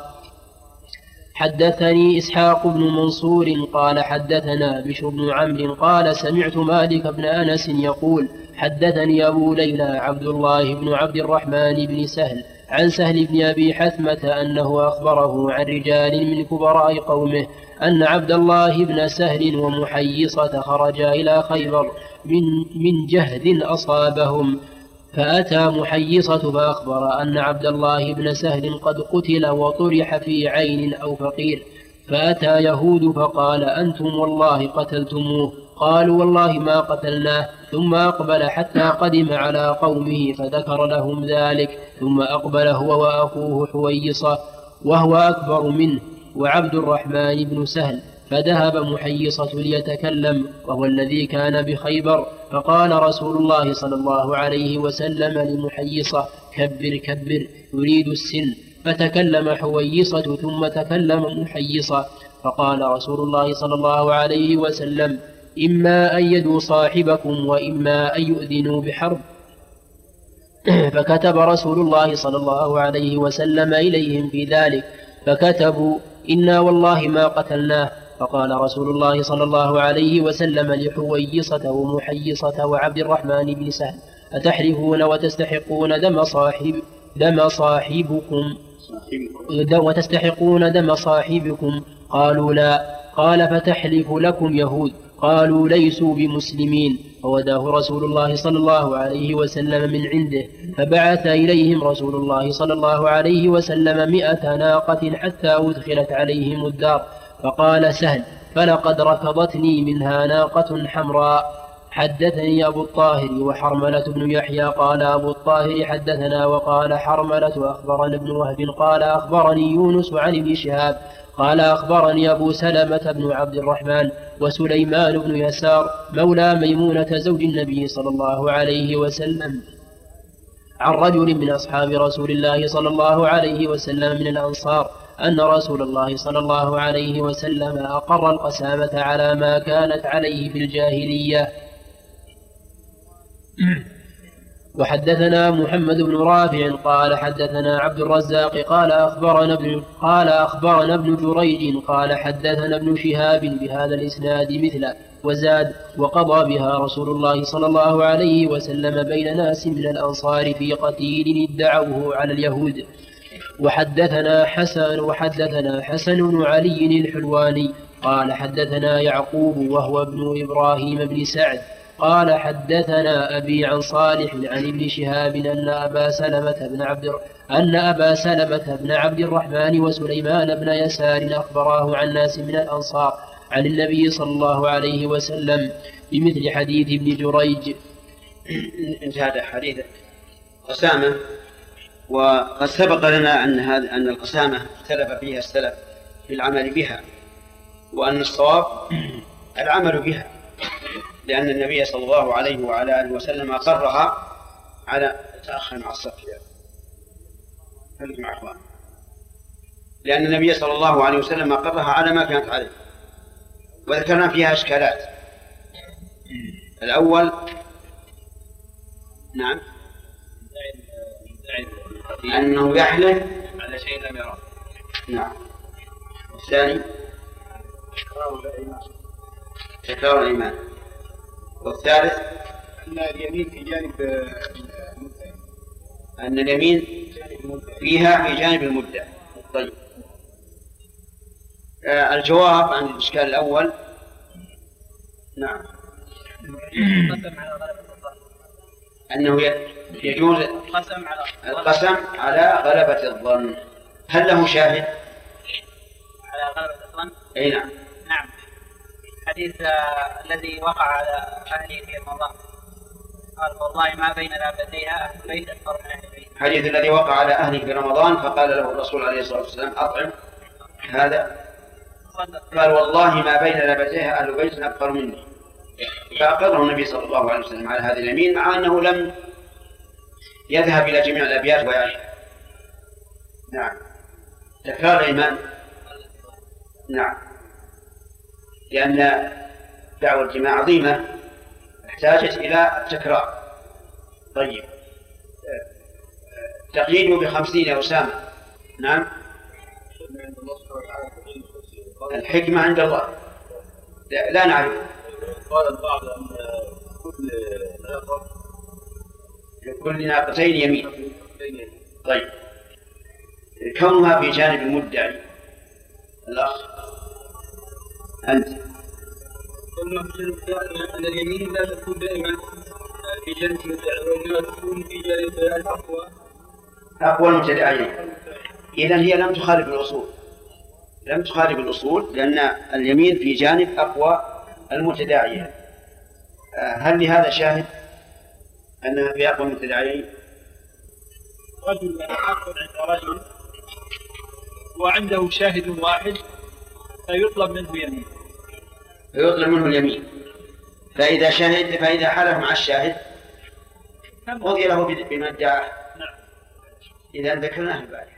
حدثني إسحاق بن منصور قال حدثنا بشر بن عمرو قال سمعت مالك بن أنس يقول حدثني أبو ليلى عبد الله بن عبد الرحمن بن سهل عن سهل بن أبي حثمة أنه أخبره عن رجال من كبراء قومه أن عبد الله بن سهل ومحيصة خرجا إلى خيبر من, من جهد أصابهم فأتى محيصة فأخبر أن عبد الله بن سهل قد قتل وطرح في عين أو فقير فأتى يهود فقال أنتم والله قتلتموه قالوا والله ما قتلناه ثم أقبل حتى قدم على قومه فذكر لهم ذلك ثم أقبل هو وأخوه حويصة وهو أكبر منه وعبد الرحمن بن سهل فذهب محيصة ليتكلم وهو الذي كان بخيبر فقال رسول الله صلى الله عليه وسلم لمحيصة كبر كبر يريد السن فتكلم حويصة ثم تكلم محيصة فقال رسول الله صلى الله عليه وسلم إما أن يدوا صاحبكم وإما أن يؤذنوا بحرب فكتب رسول الله صلى الله عليه وسلم إليهم في ذلك فكتبوا إنا والله ما قتلناه فقال رسول الله صلى الله عليه وسلم لحويصة ومحيصة وعبد الرحمن بن سهل أتحلفون وتستحقون دم صاحب دم صاحبكم وتستحقون دم صاحبكم قالوا لا قال فتحلف لكم يهود قالوا ليسوا بمسلمين فوداه رسول الله صلى الله عليه وسلم من عنده فبعث إليهم رسول الله صلى الله عليه وسلم مئة ناقة حتى أدخلت عليهم الدار فقال سهل فلقد ركضتني منها ناقة حمراء. حدثني أبو الطاهر وحرملة بن يحيى قال أبو الطاهر حدثنا وقال حرملة أخبرنا ابن وهب قال أخبرني يونس عن ابن شهاب قال أخبرني أبو سلمة بن عبد الرحمن وسليمان بن يسار مولى ميمونة زوج النبي صلى الله عليه وسلم عن رجل من أصحاب رسول الله صلى الله عليه وسلم من الأنصار أن رسول الله صلى الله عليه وسلم أقر القسامة على ما كانت عليه في الجاهلية. وحدثنا محمد بن رافع قال حدثنا عبد الرزاق قال أخبرنا ابن قال أخبرنا ابن جريج قال حدثنا ابن شهاب بهذا الإسناد مثله وزاد وقضى بها رسول الله صلى الله عليه وسلم بين ناس من الأنصار في قتيل ادعوه على اليهود. وحدثنا حسن وحدثنا حسن بن علي الحلواني قال حدثنا يعقوب وهو ابن إبراهيم بن سعد قال حدثنا أبي عن صالح عن ابن شهاب أن أبا سلمة بن عبد أن أبا سلمة بن عبد الرحمن وسليمان بن يسار أخبراه عن ناس من الأنصار عن النبي صلى الله عليه وسلم بمثل حديث ابن جريج. انتهى حديث قسامة. وقد سبق لنا أن هذا أن القسامة اختلف فيها السلف في العمل بها وأن الصواب العمل بها لأن النبي صلى الله عليه وعلى آله وسلم أقرها على تأخر مع الصف مع أخوان لأن النبي صلى الله عليه وسلم أقرها على ما كانت عليه. وذكرنا فيها إشكالات. الأول نعم أنه يحلف على شيء لم يره نعم. الثاني تكرار الإيمان. والثالث أن اليمين في جانب أن اليمين فيها في جانب المدة. طيب آه الجواب عن الإشكال الأول نعم أنه يجوز القسم على غلبة الظن. هل له شاهد؟ على غلبة الظن؟ أي نعم. نعم. الحديث الذي وقع على أهله في رمضان قال والله ما بين لابتيها أهل البيت أكثر من أهل البيت. الحديث الذي وقع على أهله في رمضان فقال له الرسول عليه الصلاة والسلام أطعم هذا، قال والله ما بين لابتيها أهل بيت أكثر مني، فأقره النبي صلى الله عليه وسلم على هذه اليمين مع أنه لم يذهب إلى جميع الأبيات ويعيها. نعم. تكرار الإيمان. نعم، لأن دعوة الجماع عظيمة احتاجت إلى التكرار. طيب تقييده بخمسين يا أسامة. نعم. الحكمة عند الله لا, لا نعرف. قال البعض أن كل كل ناقتين يمين. طيب كونها في جانب المدعي الأخ أنت أن اليمين لا تكون دائما في جانب المدعي وإنما تكون في جانب الأقوى أقوى المتداعين. إذن هي لم تخالف الأصول، لم تخالف الأصول لأن اليمين في جانب أقوى المتداعين. هل لهذا شاهد أنها في أقوى المتداعين؟ رجل حق عند رجل وعنده شاهد واحد فيطلب منه يمين، فيطلب منه اليمين، فإذا شهد فإذا حلف مع الشاهد قضي له بما ادعاه. إذا ذكرناه البارحة.